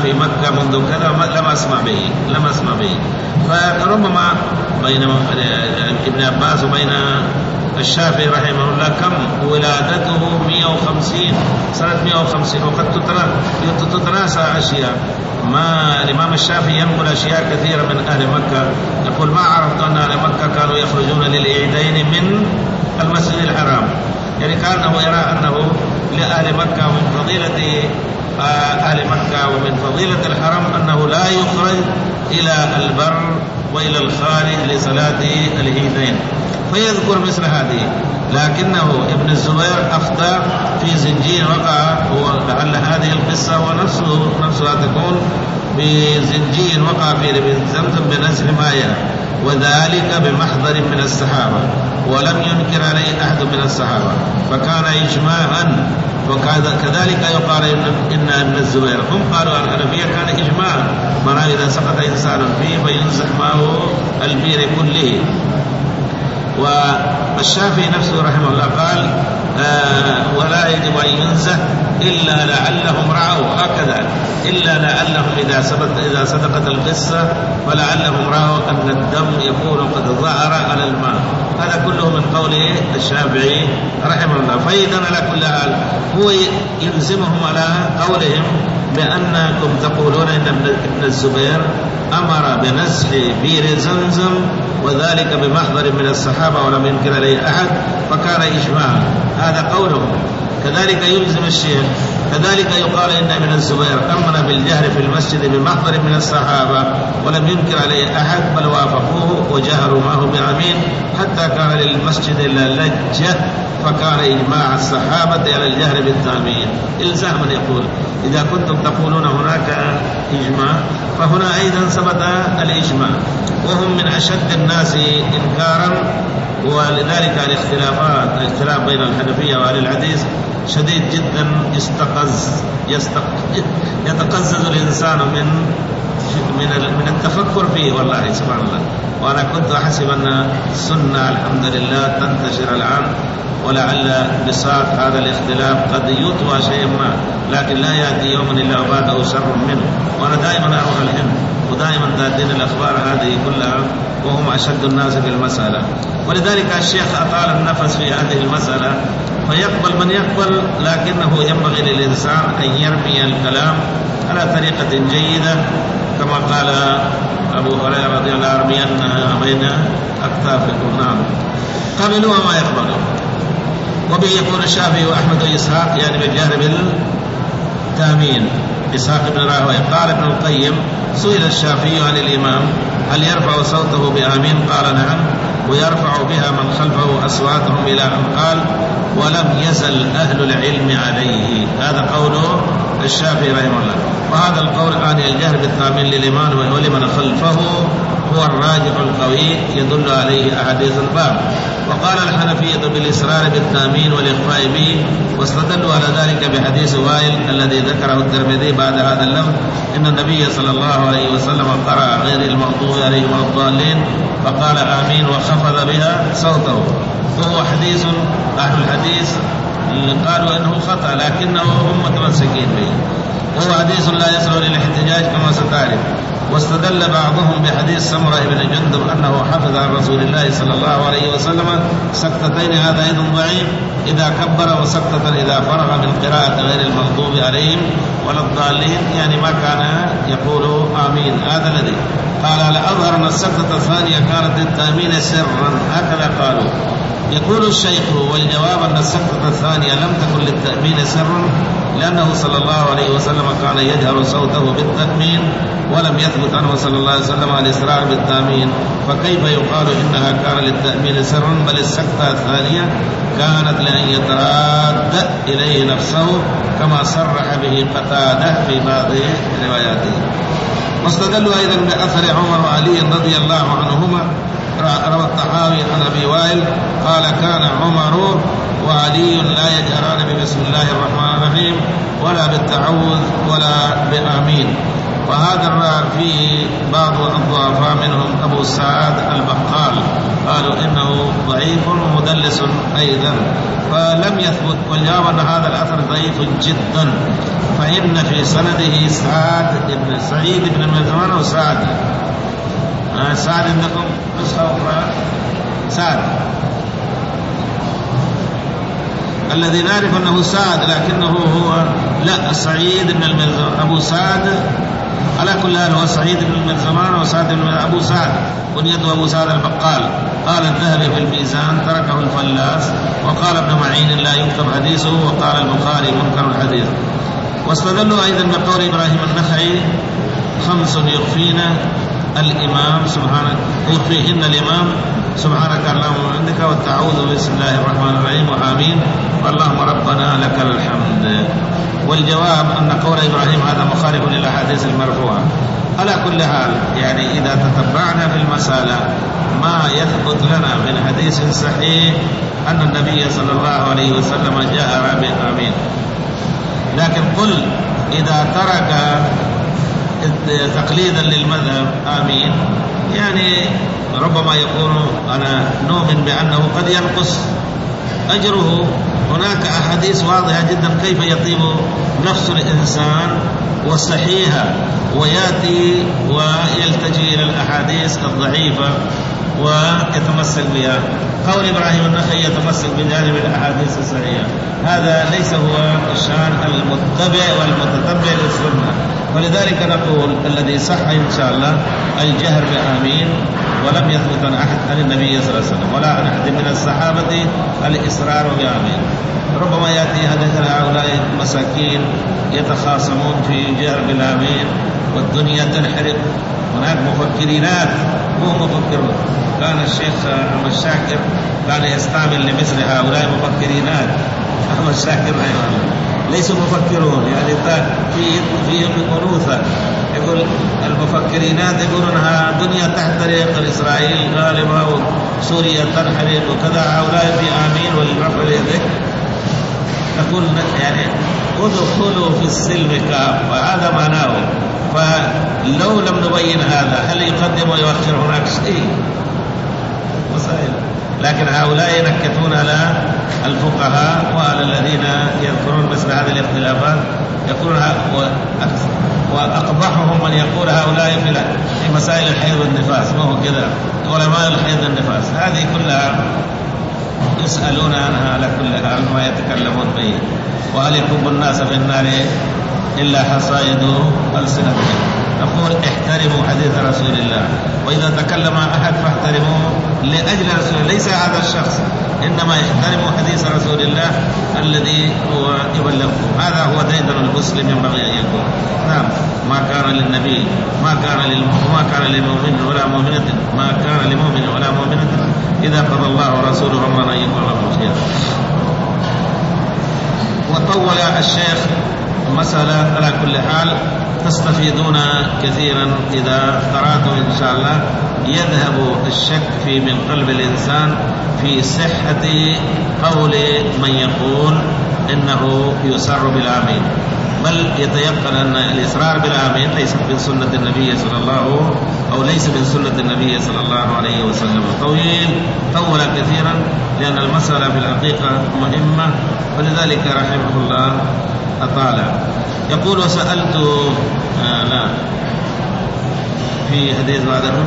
في مكة منذ كذا لم أسمع به لم أسمع به فربما بين ابن عباس وبين الشافعي رحمه الله كم ولادته مئة وخمسين سنة مئة وخمسين، وقد تتناسى أشياء. ما الإمام الشافعي ينقل أشياء كثيرة من أهل مكة، يقول ما عرفت أن أهل مكة كانوا يخرجون للعيدين من المسجد الحرام، يعني كأنه يرى أنه لأهل مكة من فضيلة أهل مكة ومن فضيلة الحرم أنه لا يخرج إلى البر وإلى الخارج لصلاة العيدين، فيذكر مثل هذه. لكنه ابن الزبير أفتى في زنجين وقع، ولعل هذه القصة ونفسه نفسها تكون بزنجين وقع في زمزم بنزل ماء، وذلك بمحضر من الصحابة، ولم ينكر عليه أحد من الصحابة، فكان إجماعا. وكذلك يقال إن ابن الزبير هم قالوا عن الحنفية كان إجماع، معناه إذا سقط إنسان فيه فينزح معه البير كله. والشافعي نفسه رحمه الله قال آه ولا يجب أن ينزح إلا لعلهم رعوا، هكذا إلا لعلهم إذا صدقت إذا صدقت القصة فلعلهم رأوا أن الدم يكون قد ظهر على الماء. هذا كله من قول الشافعي رحمه الله. فإذا على كل حال هو يلزمهم على قولهم بأنكم تقولون إن ابن الزبير أمر بنزح بير زمزم وذلك بمحضر من الصحابة ولم ينكر عليه أحد، فكان إجماعا، هذا قولهم. كذلك يلزم الشيخ، كذلك يقال إن ابن الزبير أمر بالجهر في المسجد بمحضر من الصحابة ولم ينكر عليه أحد، بل وافقوه وجهروا معه بعمين حتى كان للمسجد لجة، فكان إجماع الصحابة على الجهر بالتأمين. إلزاما يقول إذا كنتم تقولون هناك إجماع فهنا أيضا ثبت الإجماع، وهم من أشد الناس إنكارا. ولذلك الاختلافات الاختلاف بين الحنفية وأهل الحديث شديد جدا، يستقز يستق يتقزز الإنسان من من من التفكر فيه، والله سبحان الله. وأنا كنت أحسب أن السنة الحمد لله تنتشر الآن، ولعل بساط هذا الاختلاف قد يطوى شيئا ما، لكن لا يأتي يوم إلا وبعده شر منه. وأنا دائما أروح الهند ودائما تأتيني الأخبار هذه كلها، وهم أشد الناس في المسألة. ولذلك الشيخ أطال النفس في هذه المسألة، فيقبل من يقبل، لكنه ينبغي للإنسان أن يرمي الكلام على طريقة جيدة، كما قال أبو هريرة رضي الله عنه أرمين بين أكتافكم. نعم، قبلوا ما يقبلوا. وبه يقول الشافعي وأحمد وإسحاق، يعني بالجهر بالتأمين. إسحاق بن راهويه قال ابن القيم سئل الشافعي عن الإمام هل يرفع صوته بآمين؟ قال نعم، ويرفع بها من خلفه أصواتهم، إلى أن قال ولم يزل أهل العلم عليه. هذا قول الشافعي رحمه الله. وهذا القول عن الجهر بالتأمين للإمام ولمن خلفه هو الراجح القوي، يدل عليه أحاديث الباب. وقال الحنفية بالإصرار بالتأمين والإخفاء به، واستدلوا على ذلك بحديث وائل الذي ذكره الترمذي بعد هذا اللفظ إن النبي صلى الله عليه وسلم قرأ غير المغضوب عليهم ولا الضالين فقال آمين وخفض بها صوته. وهو حديث أهل الحديث قالوا إنه خطأ، لكنه هم متمسكين به، وهو حديث لا يصلح للاحتجاج كما ستعرف. واستدل بعضهم بحديث سمرة بن جندب أنه حفظ عن رسول الله صلى الله عليه وسلم سكتتين، هذا أيضا ضعيف، إذا كبر وسكتة إذا فرغ من قراءة غير المغضوب عليهم ولا الضالين، يعني ما كان يقول آمين. هذا الذي قال لأظهر أن السكتة الثانية كانت للتأمين سرا، هكذا قالوا. يقول الشيخ والجواب أن السكتة الثانية لم تكن للتأمين سرا، لأنه صلى الله عليه وسلم كان يجهر صوته بالتأمين، ولم يثبت عنه صلى الله عليه وسلم الإصرار بالتأمين، فكيف يقال إنها كان للتأمين سرا؟ بل السكتة الثانية كانت لأن يتراد إليه نفسه، كما صرح به قتادة في بعض رواياته. واستدلوا أيضا بأثر عمر وعلي رضي الله عنهما روى الطحاوي عن أبي وائل قال كان عمر وعلي لا يجهران ببسم الله الرحمن الرحيم ولا بالتعوذ ولا بآمين. وهذا فيه بعض الضعفاء منهم أبو سعد البقال قالوا إنه ضعيف ومدلس أيضا فلم يثبت. والجواب أن هذا الأثر ضعيف جدا، فإن في سنده سعد بن سعيد بن المزمان وسعد آه سعد عندكم نسخة أخرى سعد الذي نعرف أنه سعد لكنه هو لا سعيد بن المزمان أبو سعد على كل حال هو سعيد بن المزمان وسعد بن أبو سعد بنيته أبو سعد البقال. قال الذهبي في الميزان تركه الفلاس، وقال ابن معين لا يكتب حديثه، وقال البخاري منكر الحديث. واستدلوا أيضا بقول إبراهيم النخعي خمس يخفينا الإمام سبحانك يخفيهن الإمام سبحانك اللهم وبحمدك والتعوذ بسم الله الرحمن الرحيم وآمين واللهم ربنا لك الحمد. والجواب أن قول إبراهيم هذا مخالف للأحاديث المرفوعة. على كل حال يعني إذا تتبعنا في المسألة ما يثبت لنا من حديث صحيح أن النبي صلى الله عليه وسلم جاء بآمين، لكن قل إذا ترك تقليدا للمذهب آمين يعني ربما يكون أنا نؤمن بأنه قد ينقص أجره. هناك أحاديث واضحة جدا كيف يطيب نفس الإنسان والصحيحة ويأتي ويلتجي إلى الأحاديث الضعيفة ويتمسك بها. قول إبراهيم النخعي يتمسك بجانب الأحاديث الصحيحة، هذا ليس هو شأن المتبع والمتتبع للسنة. ولذلك نقول الذي صح إن شاء الله الجهر بآمين، ولم يثبت عن أحد عن النبي صلى الله عليه وسلم ولا عن أحد من الصحابة الإصرار بآمين. ربما يأتي هؤلاء المساكين يتخاصمون في جهر بالآمين والدنيا تنحرق. هناك مفكرينات مو مفكرون. كان الشيخ أحمد شاكر كان يستعمل لمثل هؤلاء مفكرينات. أحمد شاكر ليسوا مفكرون يعني فيهم أنوثة. يقول المفكرينات يقولونها دنيا تحترق الإسرائيل غالبا وسوريا تنحرق وكذا، هؤلاء في آمين والرفع اليدين. نقول يعني ادخلوا في السلم كافة، هذا معناه. فلو لم نبين هذا هل يقدم ويؤخر هناك شيء مسائل، لكن هؤلاء ينكتون على الفقهاء وعلى الذين يذكرون مثل هذه الاختلافات، يقولون وأقبحهم من يقول هؤلاء في مسائل الحيض والنفاس. ما هو كذا علماء الحيض والنفاس هذه كلها يسألون عنها على كل حال ما يتكلمون به. وهل يكب الناس في النار إلا حصائد ألسنتهم. نقول احترموا حديث رسول الله، وإذا تكلم أحد فاحترموه لأجل رسول الله، ليس هذا الشخص، إنما يحترموا حديث رسول الله الذي هو يبلغكم. هذا هو ديدن المسلم ينبغي أن يكون. نعم ما كان للنبي ما كان ما كان للمؤمن ولا مؤمنة ما كان لمؤمن ولا مؤمنة إذا قضى الله ورسوله أمرا أن يكون لهم الخيار. وطول الشيخ مسألة على كل حال تستفيدون كثيرا إذا قرأتم إن شاء الله. يذهب الشك في من قلب الإنسان في صحة قول من يقول إنه يسر بالآمين، بل يتيقن أن الإصرار بالآمين ليس من سنة النبي صلى الله أو ليس من سنة النبي صلى الله عليه وسلم. طويل طول كثيرا لأن المسألة في الحقيقة مهمة، ولذلك رحمه الله أطال. يقول وسألت آه لا في حديث بعدهم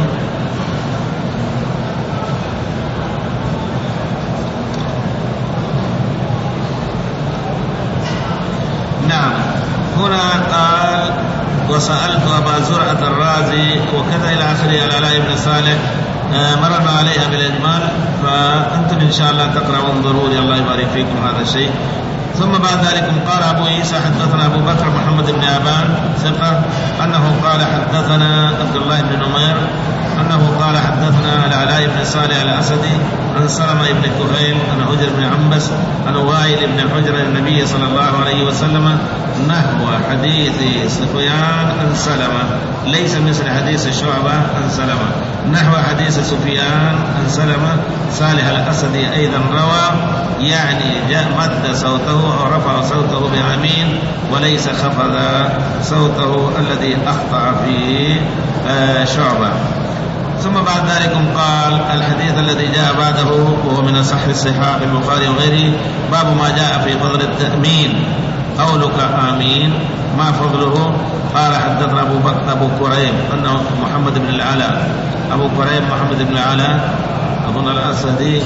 نعم. هنا قال وسألت أبا زرعة الرازي وكذا إلى آخره على علاء بن صالح. آه مررنا عليها بالإجمال، فأنتم إن شاء الله تقرأون ضروري الله يبارك فيكم هذا الشيء. ثم بعد ذلك قال أبو عيسى حدثنا أبو بكر محمد بن أبان ثقة أنه قال حدثنا عبد الله بن نمير أنه قال حدثنا العلاء بن صالح الأسدي عن سلمة بن كهيل عن حجر بن عنبس عن وائل بن حجر النبي صلى الله عليه وسلم نحو حديث سفيان عن سلمة، ليس مثل حديث شعبة عن سلمة، نحو حديث سفيان عن سلمة. صالح الأسدي أيضا روى، يعني جاء مد صوته أو رفع صوته بآمين وليس خفض صوته الذي أخطأ فيه شعبة. ثم بعد ذلك قال الحديث الذي جاء بعده وهو من أصح الصحاح في البخاري وغيره، باب ما جاء في فضل التأمين، قولك آمين ما فضله؟ قال حدثنا أبو بكر أبو كريم أنه محمد بن العلاء، أبو كريم محمد بن العلاء أظن الأسدي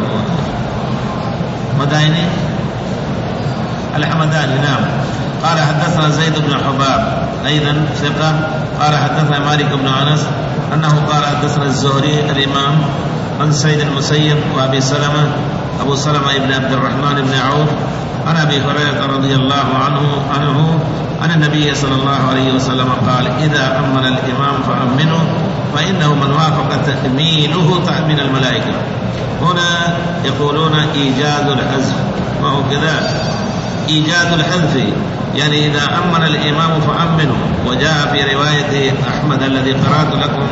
مدائني الحمداني نعم. قال حدثنا زيد بن حباب أيضا ثقة، قال حدثنا مالك بن أنس أنه قال حدثنا الزهري الإمام عن سيد المسيب وأبي سلمة أبو سلمة بن عبد الرحمن بن عوف عن أبي هريرة رضي الله عنه عنه أن النبي صلى الله عليه وسلم قال إذا أمن الإمام فأمنه فإنه من وافق تأمينه تأمين الملائكة. هنا يقولون إيجاد الحذف، ما هو كذا إيجاد الحذف، يعني إذا أمن الإمام فأمنه. وجاء في رواية أحمد الذي قرأت لكم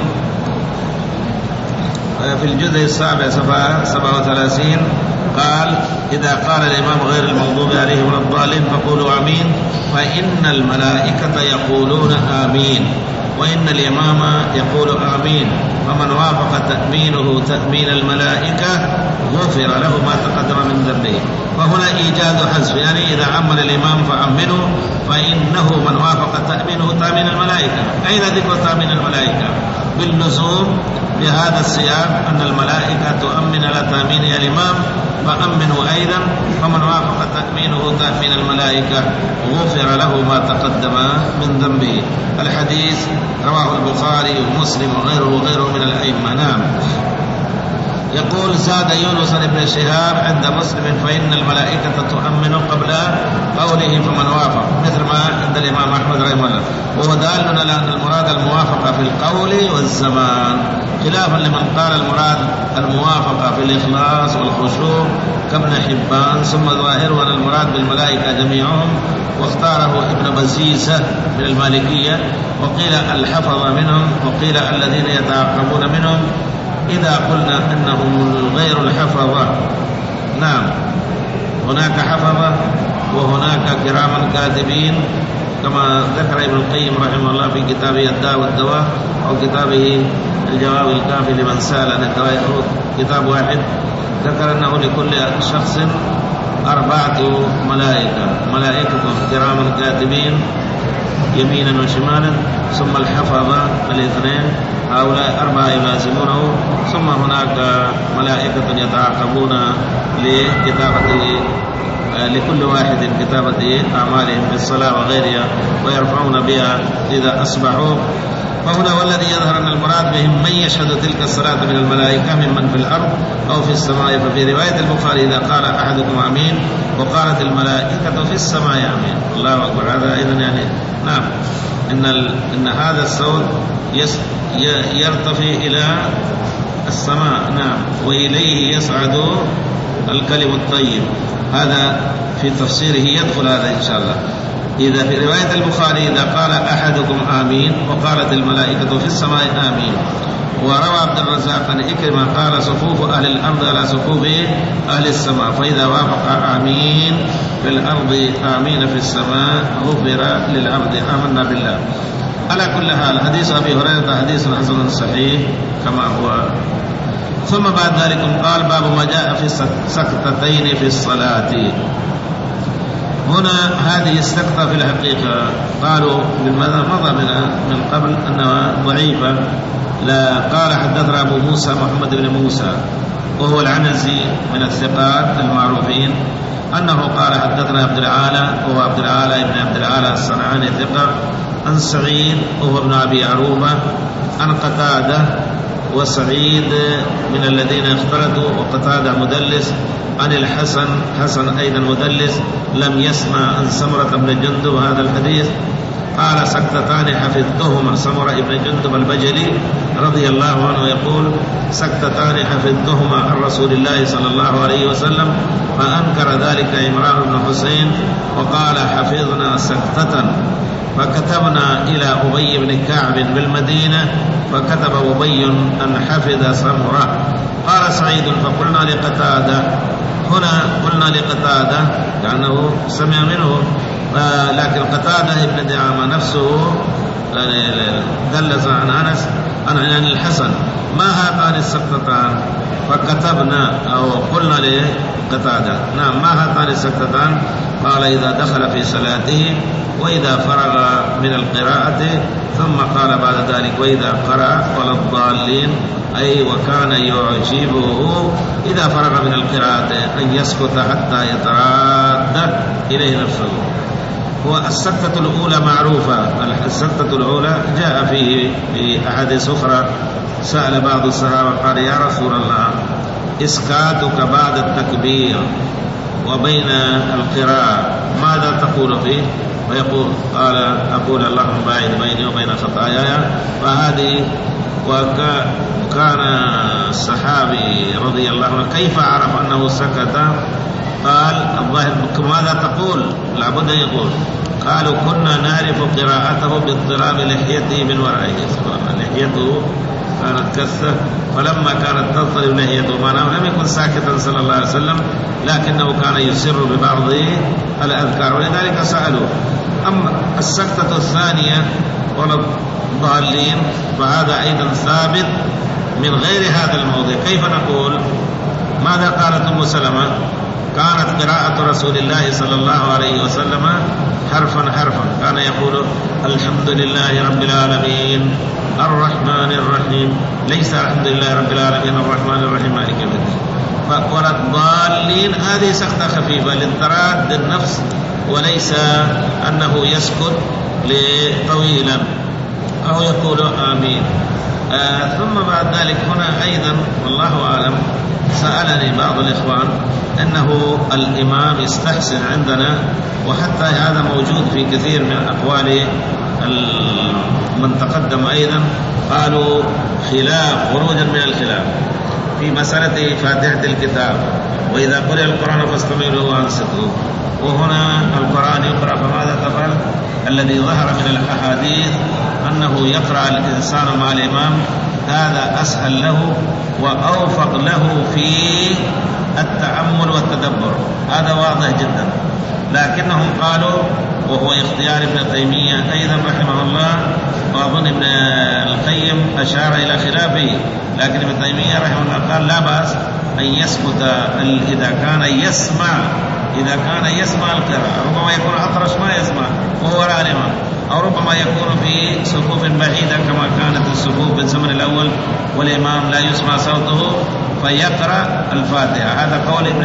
في الجزء السابع صفحة سبعة وثلاثين قال إذا قال الإمام غير المغضوب عليهم ولا الضالين فقولوا آمين فإن الملائكة يقولون آمين وإن الإمام يقول آمين، فمن وافق تأمينه تأمين الملائكة غفر له ما تقدم من ذنبه. فهنا إيجاد حذف، يعني إذا أمن الإمام فأمنه فإنه من وافق تأمينه تأمين الملائكة. أين ذكر تأمين الملائكة؟ باللزوم بهذا السياق أن الملائكة تؤمن على تأمين الإمام فأمنوا أيضا، فمن وافق تأمينه تأمين الملائكة غفر له ما تقدم من ذنبه. الحديث رواه البخاري ومسلم وغيره وغيره من الأئمة. نعم. يقول زاد يونس بن شهاب عند مسلم فإن الملائكة تؤمن قبل قوله فمن وافق، مثل ما عند الإمام أحمد رحمه الله، وهو دال على أن المراد الموافقة في القول والزمان، خلافا لمن قال المراد الموافقة في الإخلاص والخشوع كابن حبان. ثم ظاهر أن المراد بالملائكة جميعهم، واختاره ابن بزيسة من المالكية، وقيل الحفظ منهم، وقيل الذين يتعاقبون منهم، إذا قلنا أنهم غير الحفظة. نعم، هناك حفظة وهناك كراما كاتبين، كما ذكر ابن القيم رحمه الله في كتابه الداء والدواء أو كتابه الجواب الكافي لمن سأل عن الدواء، كتاب واحد ذكر أنه لكل شخص أربعة ملائكة، ملائكة كراما كاتبين يمينا وشمالا، ثم الحفظة الاثنين هؤلاء أربعة يلازمونه، ثم هناك ملائكة يتعاقبون لكتابة لكل واحد كتابة أعمالهم في الصلاة وغيرها ويرفعون بها إذا أصبحوا. فهنا والذي يظهر أن المراد بهم من يشهد تلك الصلاة من الملائكة ممن في الأرض أو في السماء. ففي رواية البخاري إذا قال أحدكم آمين وقالت الملائكة في السماء آمين. الله أكبر. هذا أيضا يعني نعم إن, إن هذا الصوت يرتفع إلى السماء، نعم، وإليه يصعد الكلم الطيب. هذا في تفسيره يدخل هذا إن شاء الله. إذا في رواية البخاري إذا قال أحدكم آمين وقالت الملائكة في السماء آمين. وروى عبد الرزاق عن إكرمة قال صفوف أهل الأرض على صفوف أهل السماء، فإذا وافق آمين في الأرض آمين في السماء غفر للعبد. آمنا بالله. على كل حال حديث أبي هريرة حديث حسن صحيح كما هو. ثم بعد ذلك قال باب ما جاء في سكتتين في الصلاة. هنا هذه السكتة في الحقيقة قالوا بالمذهب مضى من قبل أنها ضعيفة. لا، قال حدثنا أبو موسى محمد بن موسى وهو العنزي من الثقات المعروفين أنه قال حدثنا عبد العالى وهو عبد العالى بن عبد العالى الصنعاني ثقة عن سعيد وهو ابن أبي عروبة عن قتادة، وسعيد من الذين اختلطوا وقتادة مدلس، عن الحسن حسن أيضا مدلس لم يسمع عن سمرة بن جندب هذا الحديث. قال سكتتان حفظتهما. سمرة بن جندب البجلي رضي الله عنه يقول سكتتان حفظتهما عن رسول الله صلى الله عليه وسلم، فأنكر ذلك عمران بن حسين وقال حفظنا سكتة. فكتبنا إلى أبي بن كعب بالمدينة فكتب أبي أن حفظ سمرة. قال سعيد فقلنا لقتادة، هنا قلنا لقتادة لأنه سمع منه، لكن قتادة ابن دعامة نفسه دلس عن أنس عن الحسن ما هاتان السكتتان، فكتبنا أو قلنا لقتادة نعم ما هاتان السكتتان، قال إذا دخل في صلاته وإذا فرغ من القراءة، ثم قال بعد ذلك وإذا قرأ ولا الضالين، أي وكان يعجبه إذا فرغ من القراءة أن يسكت حتى يتراد إليه نفسه. والسكتة الأولى معروفة، السكتة الأولى جاء فيه في أحاديث أخرى. سأل بعض الصحابة قال يا رسول الله إسكاتك بعد التكبير وبين القراءة ماذا تقول فيه؟ ويقول قال أقول اللهم باعد بيني وبين خطاياي. فهذه وكان الصحابي رضي الله عنه كيف عرف أنه سكت؟ قال الظاهر ماذا تقول؟ لابد يقول. قالوا كنا نعرف قراءته باضطراب لحيته من ورائه. لحيته كانت كثة، فلما كانت تضطرب لحيته معناه لم يكن ساكتا صلى الله عليه وسلم، لكنه كان يسر ببعض الأذكار، ولذلك سألوا. أما السكتة الثانية ولا الضالين فهذا أيضا ثابت من غير هذا الموضع. كيف نقول؟ ماذا قالت أم سلمة؟ كانت قراءة رسول الله صلى الله عليه وسلم حرفا حرفا، كان يقول الحمد لله رب العالمين الرحمن الرحيم، ليس الحمد لله رب العالمين الرحمن الرحيم مالك يوم الدين. ولا الضالين هذه سكتة خفيفة للتراد النفس، وليس أنه يسكت طويلا أو يقول آمين. آه ثم بعد ذلك هنا أيضا والله أعلم سألني بعض الإخوان أنه الإمام يستحسن عندنا، وحتى هذا موجود في كثير من أقوال من تقدم أيضا، قالوا خلاف خروجا من الخلاف في مسألة فاتحة الكتاب، وإذا قرأ القرآن فاستمعوا وأنصتوا. وهنا القرآن يقرأ فماذا تفعل؟ الذي ظهر من الأحاديث أنه يقرأ الإنسان مع الإمام، هذا أسهل له وأوفق له في التأمل والتدبر، هذا واضح جدا. لكنهم قالوا وهو اختيار ابن تيمية أيضا رحمه الله، وأظن ابن القيم أشار إلى خلافه، لكن ابن تيمية رحمه الله قال لا بأس أن يسكت إذا كان يسمع إذا كان يسمع القراءة، ربما يكون أطرش ما يسمع وهو وراء الإمام، أو ربما يكون في صفوف بعيدة كما كانت الصفوف في الزمن الأول والإمام لا يسمع صوته فيقرأ الفاتحة. هذا قول ابن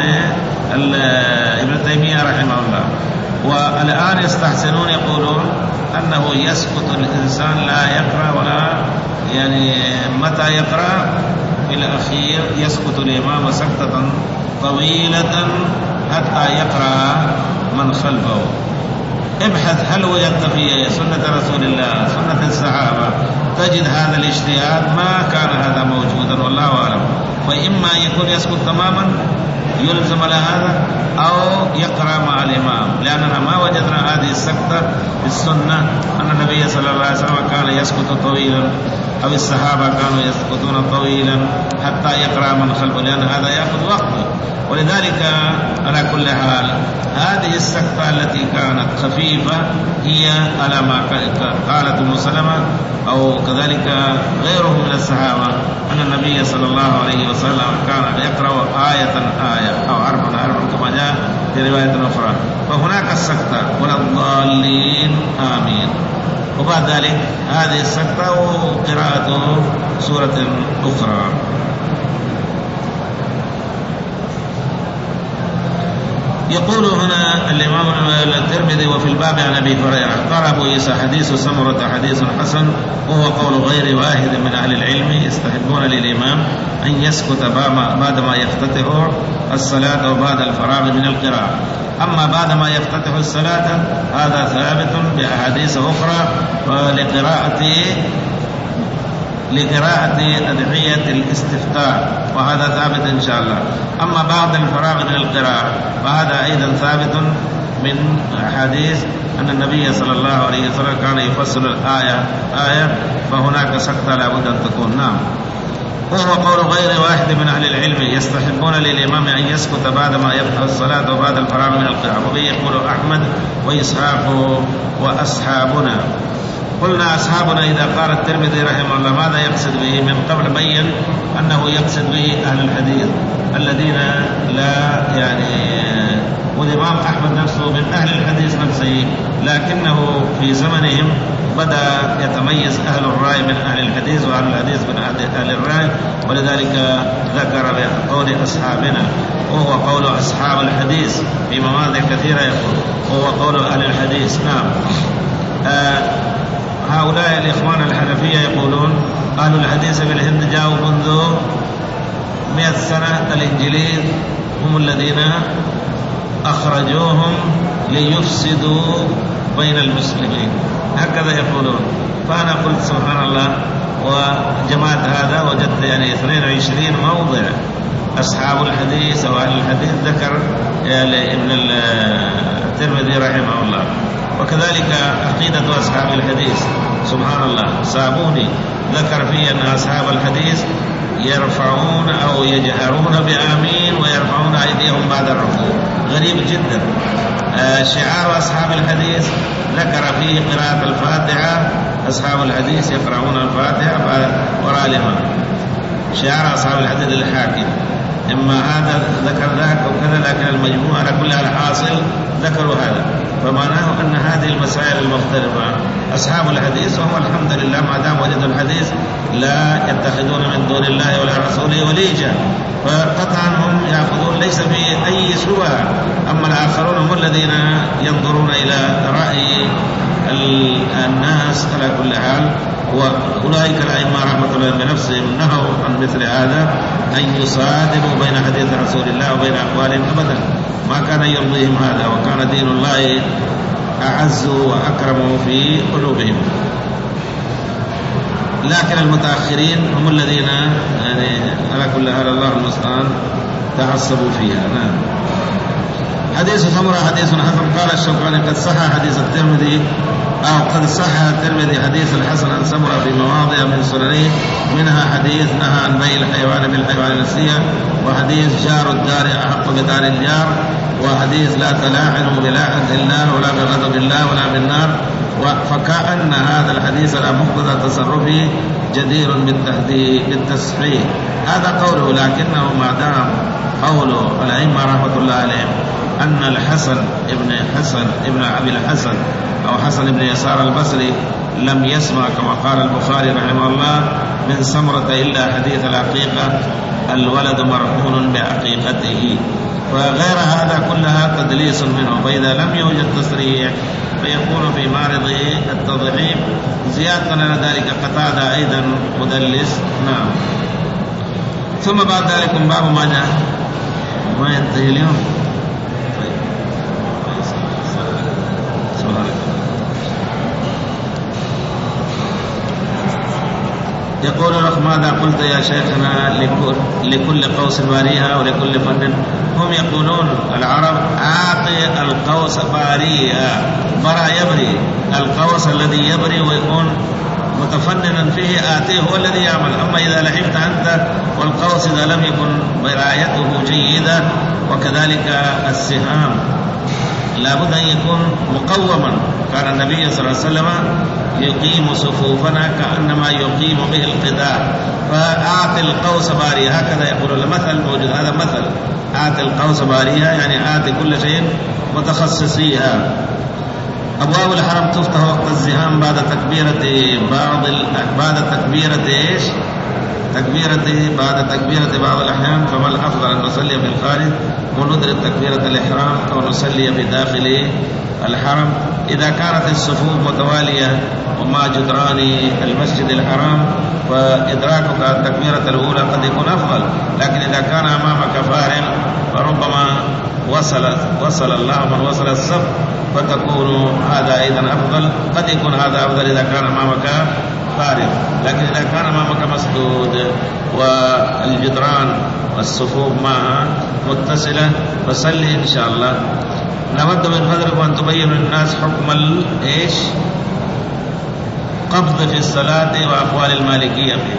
ابن تيمية رحمه الله. والآن يستحسنون يقولون أنه يسكت الإنسان لا يقرأ ولا يعني متى يقرأ في الأخير يسكت الإمام سكتة طويلة حتى يقرأ من خلفه. ابحث هل وجدت في سنة رسول الله سنة الصحابة تجد هذا الاجتهاد؟ ما كان هذا موجودا والله أعلم. وإما يكون يسكت تماما يلزم على هذا، أو يقرأ مع الإمام، لأننا ما وجدنا هذه السكتة في السنة أن النبي صلى الله عليه وسلم كان يسكت طويلا أو الصحابة كانوا يسكتون طويلا حتى يقرأ من خلفه، لأن هذا يأخذ وقته. ولذلك على كل حال هذه السكتة التي كانت خفيفة هي على ما قالت أم سلمة أو كذلك غيره من الصحابة أن النبي صلى الله عليه وسلم كان يقرأ آية آية أو حرفا حرفا كما جاء في رواية أخرى. فهناك السكتة ولا الضالين آمين، وبعد ذلك هذه السكتة وقراءة سورة أخرى. يقول هنا الإمام الترمذي وفي الباب عن أبي هريرة قال أبو عيسى حديث سمرة حديث حسن وهو قول غير واحد من أهل العلم يستحبون للإمام أن يسكت بعدما يفتتح الصلاة وبعد الفراغ من القراءة. أما بعدما يفتتح الصلاة هذا ثابت بأحاديث أخرى لقراءة لقراءة أدعية الاستفتاء وهذا ثابت إن شاء الله. أما بعد الفراغ من القراءة فهذا أيضا ثابت من حديث أن النبي صلى الله عليه وسلم كان يفصل الآية آية فهناك سكتة لابد أن تكون. نعم. وهو قول غير واحد من أهل العلم يستحبون للإمام أن يسكت بعدما يفتح الصلاة وبعد الفراغ من القراءة وبه يقول أحمد وإسحاق وأصحابنا. قلنا أصحابنا إذا قال الترمذي رحمه الله ماذا يقصد به؟ من قبل بين أنه يقصد به أهل الحديث الذين لا يعني والإمام أحمد نفسه من أهل الحديث نفسه لكنه في زمنهم بدأ يتميز أهل الرأي من أهل الحديث وأهل الحديث من أهل الرأي ولذلك ذكر بقول أصحابنا وهو قول أصحاب الحديث في مواضع كثيرة يقول وهو قول أهل الحديث. نعم. آه هؤلاء الإخوان الحنفية يقولون أهل الحديث في الهند جاءوا منذ مئة سنة الإنجليز هم الذين أخرجوهم ليفسدوا بين المسلمين هكذا يقولون. فأنا قلت سبحان الله وجمعت هذا وجدت يعني اثنين وعشرين موضع أصحاب الحديث أو أهل الحديث ذكر ابن الترمذي رحمه الله. وكذلك عقيدة أصحاب الحديث سبحان الله صابوني ذكر فيه أن أصحاب الحديث يرفعون أو يجهرون بآمين ويرفعون أيديهم بعد الركوع غريب جدا. آه شعار أصحاب الحديث ذكر فيه قراءة الفاتحة أصحاب الحديث يقرؤون الفاتحة وراء الإمام شعار أصحاب الحديث الحاكم. إما هذا ذكر ذاك وكذا لكن المجموعة على كل الحاصل ذكروا هذا. فمعناه أن هذه المسائل المختلفة أصحاب الحديث وهم الحمد لله ما دام وجدوا الحديث لا يتخذون من دون الله ولا رسوله وليجا فقطعا هم يأخذون ليس في أي شبهة. أما الآخرون هم الذين ينظرون إلى رأي الناس على كل حال. وأولئك الأئمة رحمة الله بنفسهم نهوا عن مثل هذا أن يصادموا بين حديث رسول الله وبين أقوالهم أبدا ما كان يرضيهم هذا وكان دين الله أعز وأكرم في قلوبهم. لكن المتأخرين هم الذين يعني على كل حال الله المستعان تعصبوا فيها. نعم. حديث سمرة حديث حسن. قال الشوكاني قد صح حديث الترمذي أو قد صح الترمذي حديث الحسن عن سمرة في مواضع من سننه منها حديث نهى عن بيع الحيوان بالحيوان النسية وحديث جار الدار أحق بدار الجار وحديث لا تلاعنوا بلاعنة الله ولا بغضب الله ولا بالنار. فكأن هذا الحديث على مقتضى تصرفه جدير بالتصحيح. هذا قوله لكنه ما دام قوله الأئمة رحمة الله عليهم أن الحسن ابن حسن ابن أبي الحسن أو حسن ابن يسار البصري لم يسمع كما قال البخاري رحمه الله من سمرة إلا حديث العقيقة الولد مرهون بعقيقته. وغير هذا كلها تدليس منه. فإذا لم يوجد تصريح فيكون في معرض التضعيف زيادة على ذلك قتادة أيضا مدلس. نعم. ثم بعد ذلك باب ما جاء ما ينتهي اليوم. يقول لك ماذا قلت يا شيخنا لكل, لكل قوس باريها ولكل فن. هم يقولون العرب أعطي القوس باريها برا يبري القوس الذي يبري ويكون متفننا فيه آتيه هو الذي يعمل. أما إذا لحقت أنت والقوس إذا لم يكن برايته جيدة وكذلك السهام لابد أن يكون مقوما. كان النبي صلى الله عليه وسلم يقيم صفوفنا كأنما يقيم به القداء. فأعطي القوس باريها هكذا يقول المثل موجود هذا مثل أعطي القوس باريها يعني أعطي كل شيء متخصصيها. أبواب الحرم تفتح وقت الزحام بعد تكبيرة بعض بعد تكبيرة إيش تكبيرة بعد تكبيرة بعض الأحيان، فما الأفضل أن نصلي في الخارج وندرك تكبيرة الإحرام أو نصلي في داخل الحرم؟ إذا كانت الصفوف متوالية وما جدران المسجد الحرام فإدراكك التكبيرة الأولى قد يكون أفضل، لكن إذا كان أمامك فارغ فربما وصل وصل الله من وصل الصف فتكون هذا أيضا أفضل. قد يكون هذا أفضل إذا كان أمامك فارغ، لكن إذا كان أمامك مسدود والجدران والصفوف معها متصلة فصلي إن شاء الله. نود من فضلكم أن تبين للناس حكم الإيش قبض في الصلاة وأقوال المالكية فيه.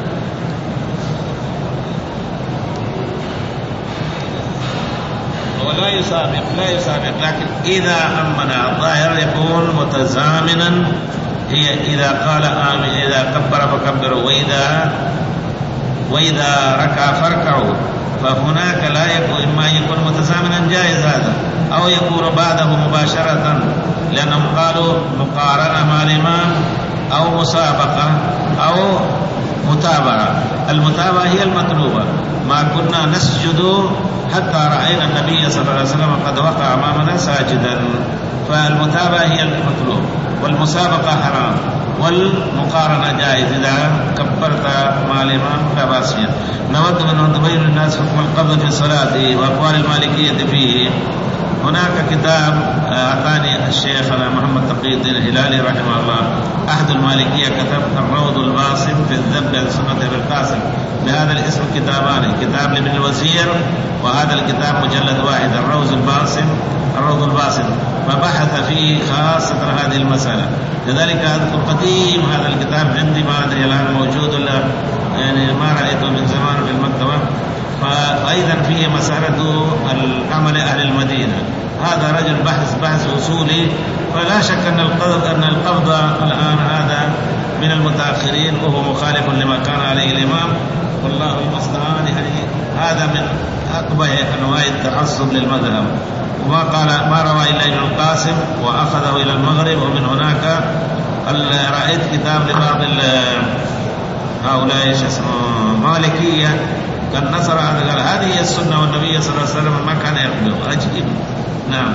ولا يسابق لا يسابق لكن إذا أمن الظاهر يكون متزامنا، هي إذا قال آمين إذا كبر فكبروا وإذا وإذا ركع فاركعوا، فهناك لا يكون إما يكون متزامنا جائز هذا، أو يكون بعده مباشرة، لأنهم قالوا مقارنة مع الإمام أو مسابقة أو متابعة. المتابعة هي المطلوبة، ما كنا نسجد حتى رأينا النبي صلى الله عليه وسلم قد وقع أمامنا ساجدا، فالمتابعة هي المطلوب، والمسابقة حرام، والمقارنة جائز إذا كبرت مع الإمام لا بأس فيها. نود من أن تبين الناس حكم القبض في الصلاة وأقوال المالكية فيه. هناك كتاب أعطاني الشيخنا محمد تقي الدين الهلالي رحمه الله أحد المالكية، كتب الروض الباسم في الذب عن سنة ابن القاسم، بهذا الاسم كتابان، كتاب لابن الوزير وهذا الكتاب مجلد واحد الروض الباسم الروض الباسم فبحث فيه خاصة هذه المسألة. لذلك أذكر قديم هذا الكتاب عندي، ما أدري الآن موجود ولا يعني ما رأيته من زمان في المكتبة. فأيضا فيه مسألة العمل أهل المدينة، هذا رجل بحث بحث أصولي، فلا شك أن القبض أن القبض الآن هذا من المتأخرين وهو مخالف لما كان عليه الإمام، والله المستعان. يعني هذا من أقبح أنواع التعصب للمذهب، وما قال ما روى إلا ابن القاسم وأخذه إلى المغرب، ومن هناك رأيت كتاب لبعض هؤلاء ايش اسمه مالكية كان نصر هذا قال هذه هي السنة والنبي صلى الله عليه وسلم ما كان يقبل. عجيب. نعم.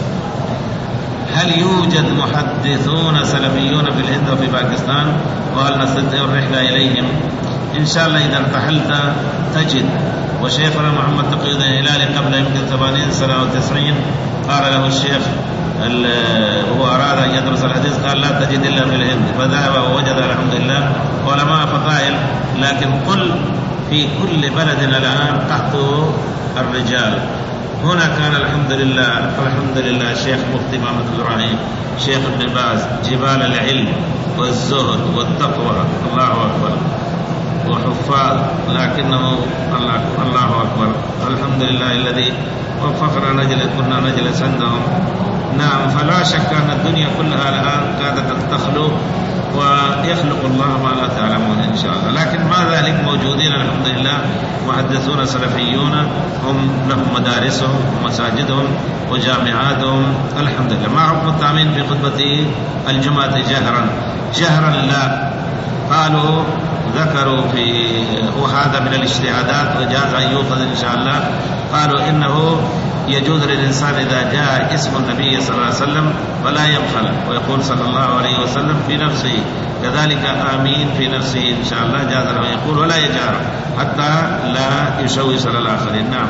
هل يوجد محدثون سلفيون في الهند وفي باكستان، وهل نستطيع الرحلة إليهم؟ إن شاء الله إذا ارتحلت تجد. وشيخنا محمد تقي الدين الهلالي قبل يمكن ثمانين سنة أو تسعين قال له الشيخ هو أراد أن يدرس الحديث قال لا تجد إلا في الهند، فذهب ووجد الحمد لله علماء فضائل. لكن قل في كل بلد الآن تحت الرجال. هنا كان الحمد لله الحمد لله الشيخ مفتي محمد إبراهيم، شيخ ابن باز، جبال العلم والزهد والتقوى، الله أكبر، وحفاظ، لكنه الله, الله أكبر. الحمد لله الذي وفقنا نجلس كنا نجلس عندهم. نعم. فلا شك أن الدنيا كلها الآن كادت تخلق، ويخلق الله ما لا تعلمون إن شاء الله. لكن مع ذلك موجودين الحمد لله محدثون سلفيون، هم لهم مدارسهم ومساجدهم وجامعاتهم الحمد لله. ما حكم التأمين في خطبة الجمعة جهرا؟ جهرا لا، قالوا ذكروا في وهذا من الاجتهادات وجاز أن يؤخذ إن شاء الله. قالوا إنه يجوز للإنسان إذا جاء اسم النبي صلى الله عليه وسلم فلا يبخل ويقول صلى الله عليه وسلم في نفسه، كذلك آمين في نفسه إن شاء الله جاز له يقول ولا يجهر حتى لا يشوش على الآخرين. نعم.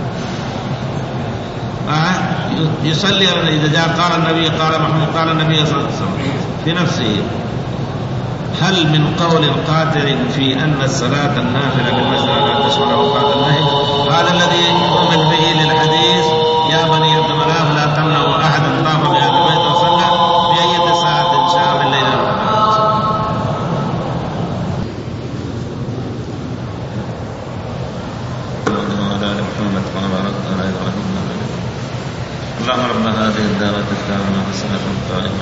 آه يصلي إذا جاء قال النبي قال محمد قال النبي صلى الله عليه وسلم في نفسه. هل من قول قاطع في أن الصلاة النافلة بالمسجد لا تشمل أوقات النهي؟ هذا الذي يؤمن به للحديث يا بني الضمراء لا تمنعوا أحدا طاف بهذا البيت وصلى في أي ساعة إن شاء من الليل. اللهم رب هذه الدعوة التامة والصلاة القائمة.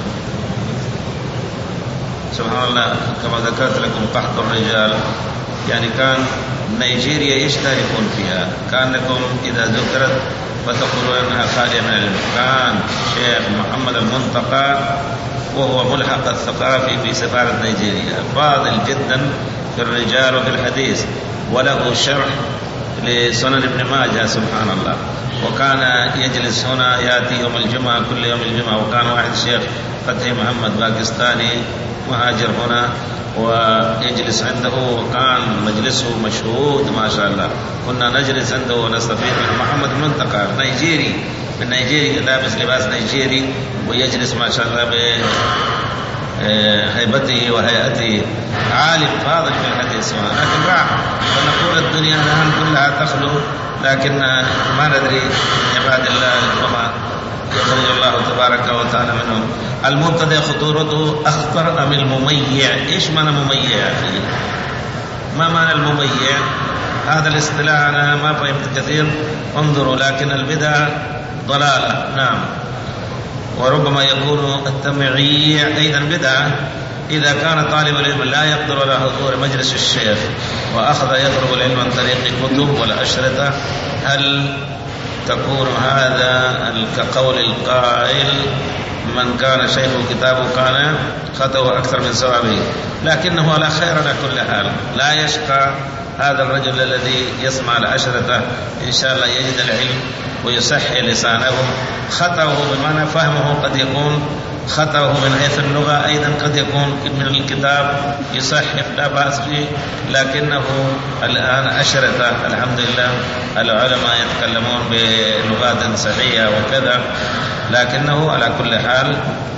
سبحان الله. كما ذكرت لكم قحط الرجال، يعني كان نيجيريا يشتركون فيها، كانكم إذا ذكرت فتقولون أنها خالية من العلم. كان شيخ محمد المنتقى وهو ملحق الثقافي في سفارة نيجيريا، فاضل جدا في الرجال وفي الحديث، وله شرح لسنن ابن ماجه سبحان الله. وكان يجلس هنا يأتي يوم الجمعة كل يوم الجمعة. وكان واحد الشيخ فتحي محمد باكستاني مهاجر هنا ويجلس عنده، وكان مجلسه مشهود ما شاء الله. كنا نجلس عنده ونستفيد من محمد المنتقى نيجيري من نيجيري لابس لباس نيجيري ويجلس ما شاء الله بهيبته وهيئته، عالم فاضل في الحديث، لكن راح. فنقول الدنيا الآن كلها تخلو، لكن ما ندري عباد الله وما يخرج الله تبارك وتعالى منهم. المبتدئ خطورته أخطر أم المميع؟ إيش معنى مميع؟ ما معنى المميع؟ هذا الاصطلاح أنا ما فهمت كثير، انظروا. لكن البدع ضلالة نعم، وربما يكون التمعيع أيضا بدعة إذا كان طالب العلم لا يقدر على حضور مجلس الشيخ وأخذ يطلب العلم عن طريق كتب ولا أشرطة، هل تكون هذا كقول القائل من كان شيخه كتابه كان خطأه أكثر من صوابه؟ لكنه على خير على كل حال. لا يشقى هذا الرجل الذي يسمع الأشرطة إن شاء الله يجد العلم ويصحي لسانه. خطأه بمعنى فهمه قد يكون خطأه من حيث اللغة، أيضا قد يكون من الكتاب يصحح لا بأس به، لكنه الآن أشرطة الحمد لله العلماء يتكلمون بلغات صحيحة وكذا، لكنه على كل حال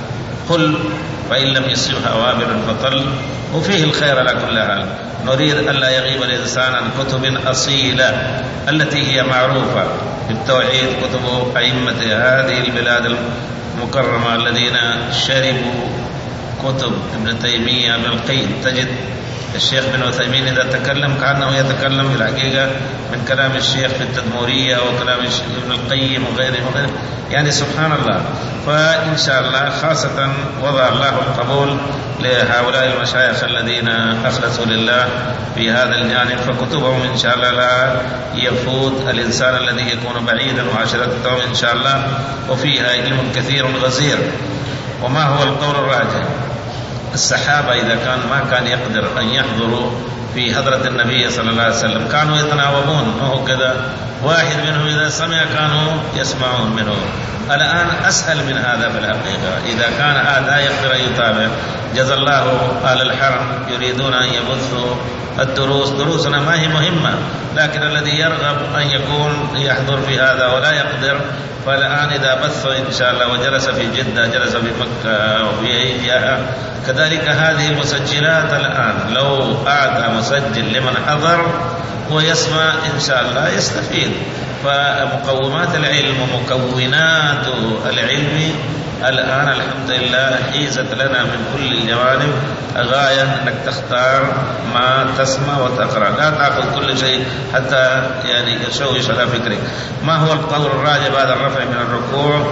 قل فإن لم يصبها وابل فطل، وفيه الخير على كل حال. نريد ألا يغيب الإنسان عن كتب أصيلة التي هي معروفة بالتوحيد، كتب أئمة هذه البلاد المكرمة الذين شربوا كتب ابن تيمية ابن القيم. تجد الشيخ بن عثيمين إذا تكلم كأنه يتكلم في الحقيقة من كلام الشيخ في التدمورية وكلام ابن القيم وغيره وغيره، يعني سبحان الله. فإن شاء الله خاصة وضع الله القبول لهؤلاء المشايخ الذين أخلصوا لله في هذا الجانب، فكتبهم إن شاء الله لا يفوت الإنسان الذي يكون بعيدا وعشرتهم إن شاء الله، وفيها علم كثير غزير. وما هو القول الراجح؟ الصحابة إذا كان ما كان يقدر أن يحضروا في حضرة النبي صلى الله عليه وسلم كانوا يتناوبون، ما هو كذا، واحد منهم إذا سمع كانوا يسمعون منه. الآن أسهل من هذا في الحقيقة، إذا كان هذا لا يقدر أن يتابع. جزا الله أهل الحرم يريدون أن يبثوا الدروس، دروسنا ما هي مهمة، لكن الذي يرغب أن يكون يحضر في هذا ولا يقدر، فالآن إذا بث إن شاء الله وجلس في جدة جلس في مكة وفي أيديها. كذلك هذه المسجلات الآن لو أعطى مسجل لمن حضر ويسمع إن شاء الله يستفيد. فمقومات العلم ومكونات العلم الآن الحمد لله حيزت لنا من كل الجوانب، غاية أنك تختار ما تسمع وتقرأ، لا تأخذ كل شيء حتى يعني يشوش على فكرك. ما هو القول الراجح بعد الرفع من الركوع؟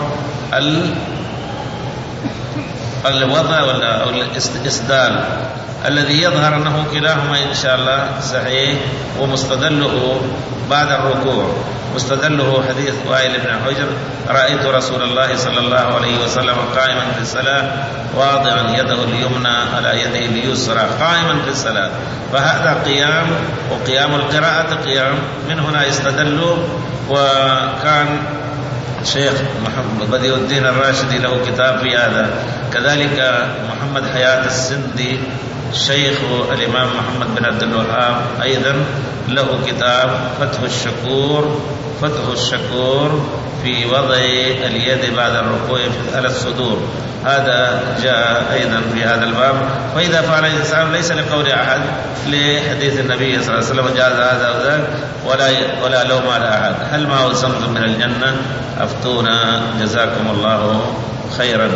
الوضع ولا أو الإسدال؟ الذي يظهر أنه كلاهما إن شاء الله صحيح، ومستدله بعد الركوع. مستدله حديث وائل بن حجر: رأيت رسول الله صلى الله عليه وسلم قائما في الصلاة واضعا يده اليمنى على يده اليسرى قائما في الصلاة. فهذا قيام، وقيام القراءة قيام، من هنا يستدل. وكان شيخ محمد بديع الدين الراشدي له كتاب في هذا، كذلك محمد حياة السندي شيخ الإمام محمد بن عبد الوهاب أيضا له كتاب فتح الشكور فتح الشكور في وضع اليد بعد الركوع على الصدور. هذا جاء أيضا في هذا الباب. فإذا فعل الإنسان ليس لقول أحد، لحديث النبي صلى الله عليه وسلم جاز هذا وذاك، ولا ولا لوم على أحد. هل ماء زمزم من الجنة؟ أفتونا جزاكم الله خيرا.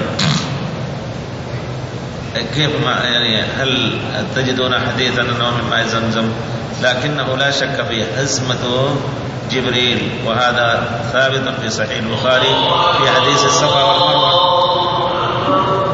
كيف ما يعني هل تجدون حديثا أنه من ماء زمزم؟ لكنه لا شك فيه أزمة جبريل، وهذا ثابت في صحيح البخاري في حديث الصفا والمروة.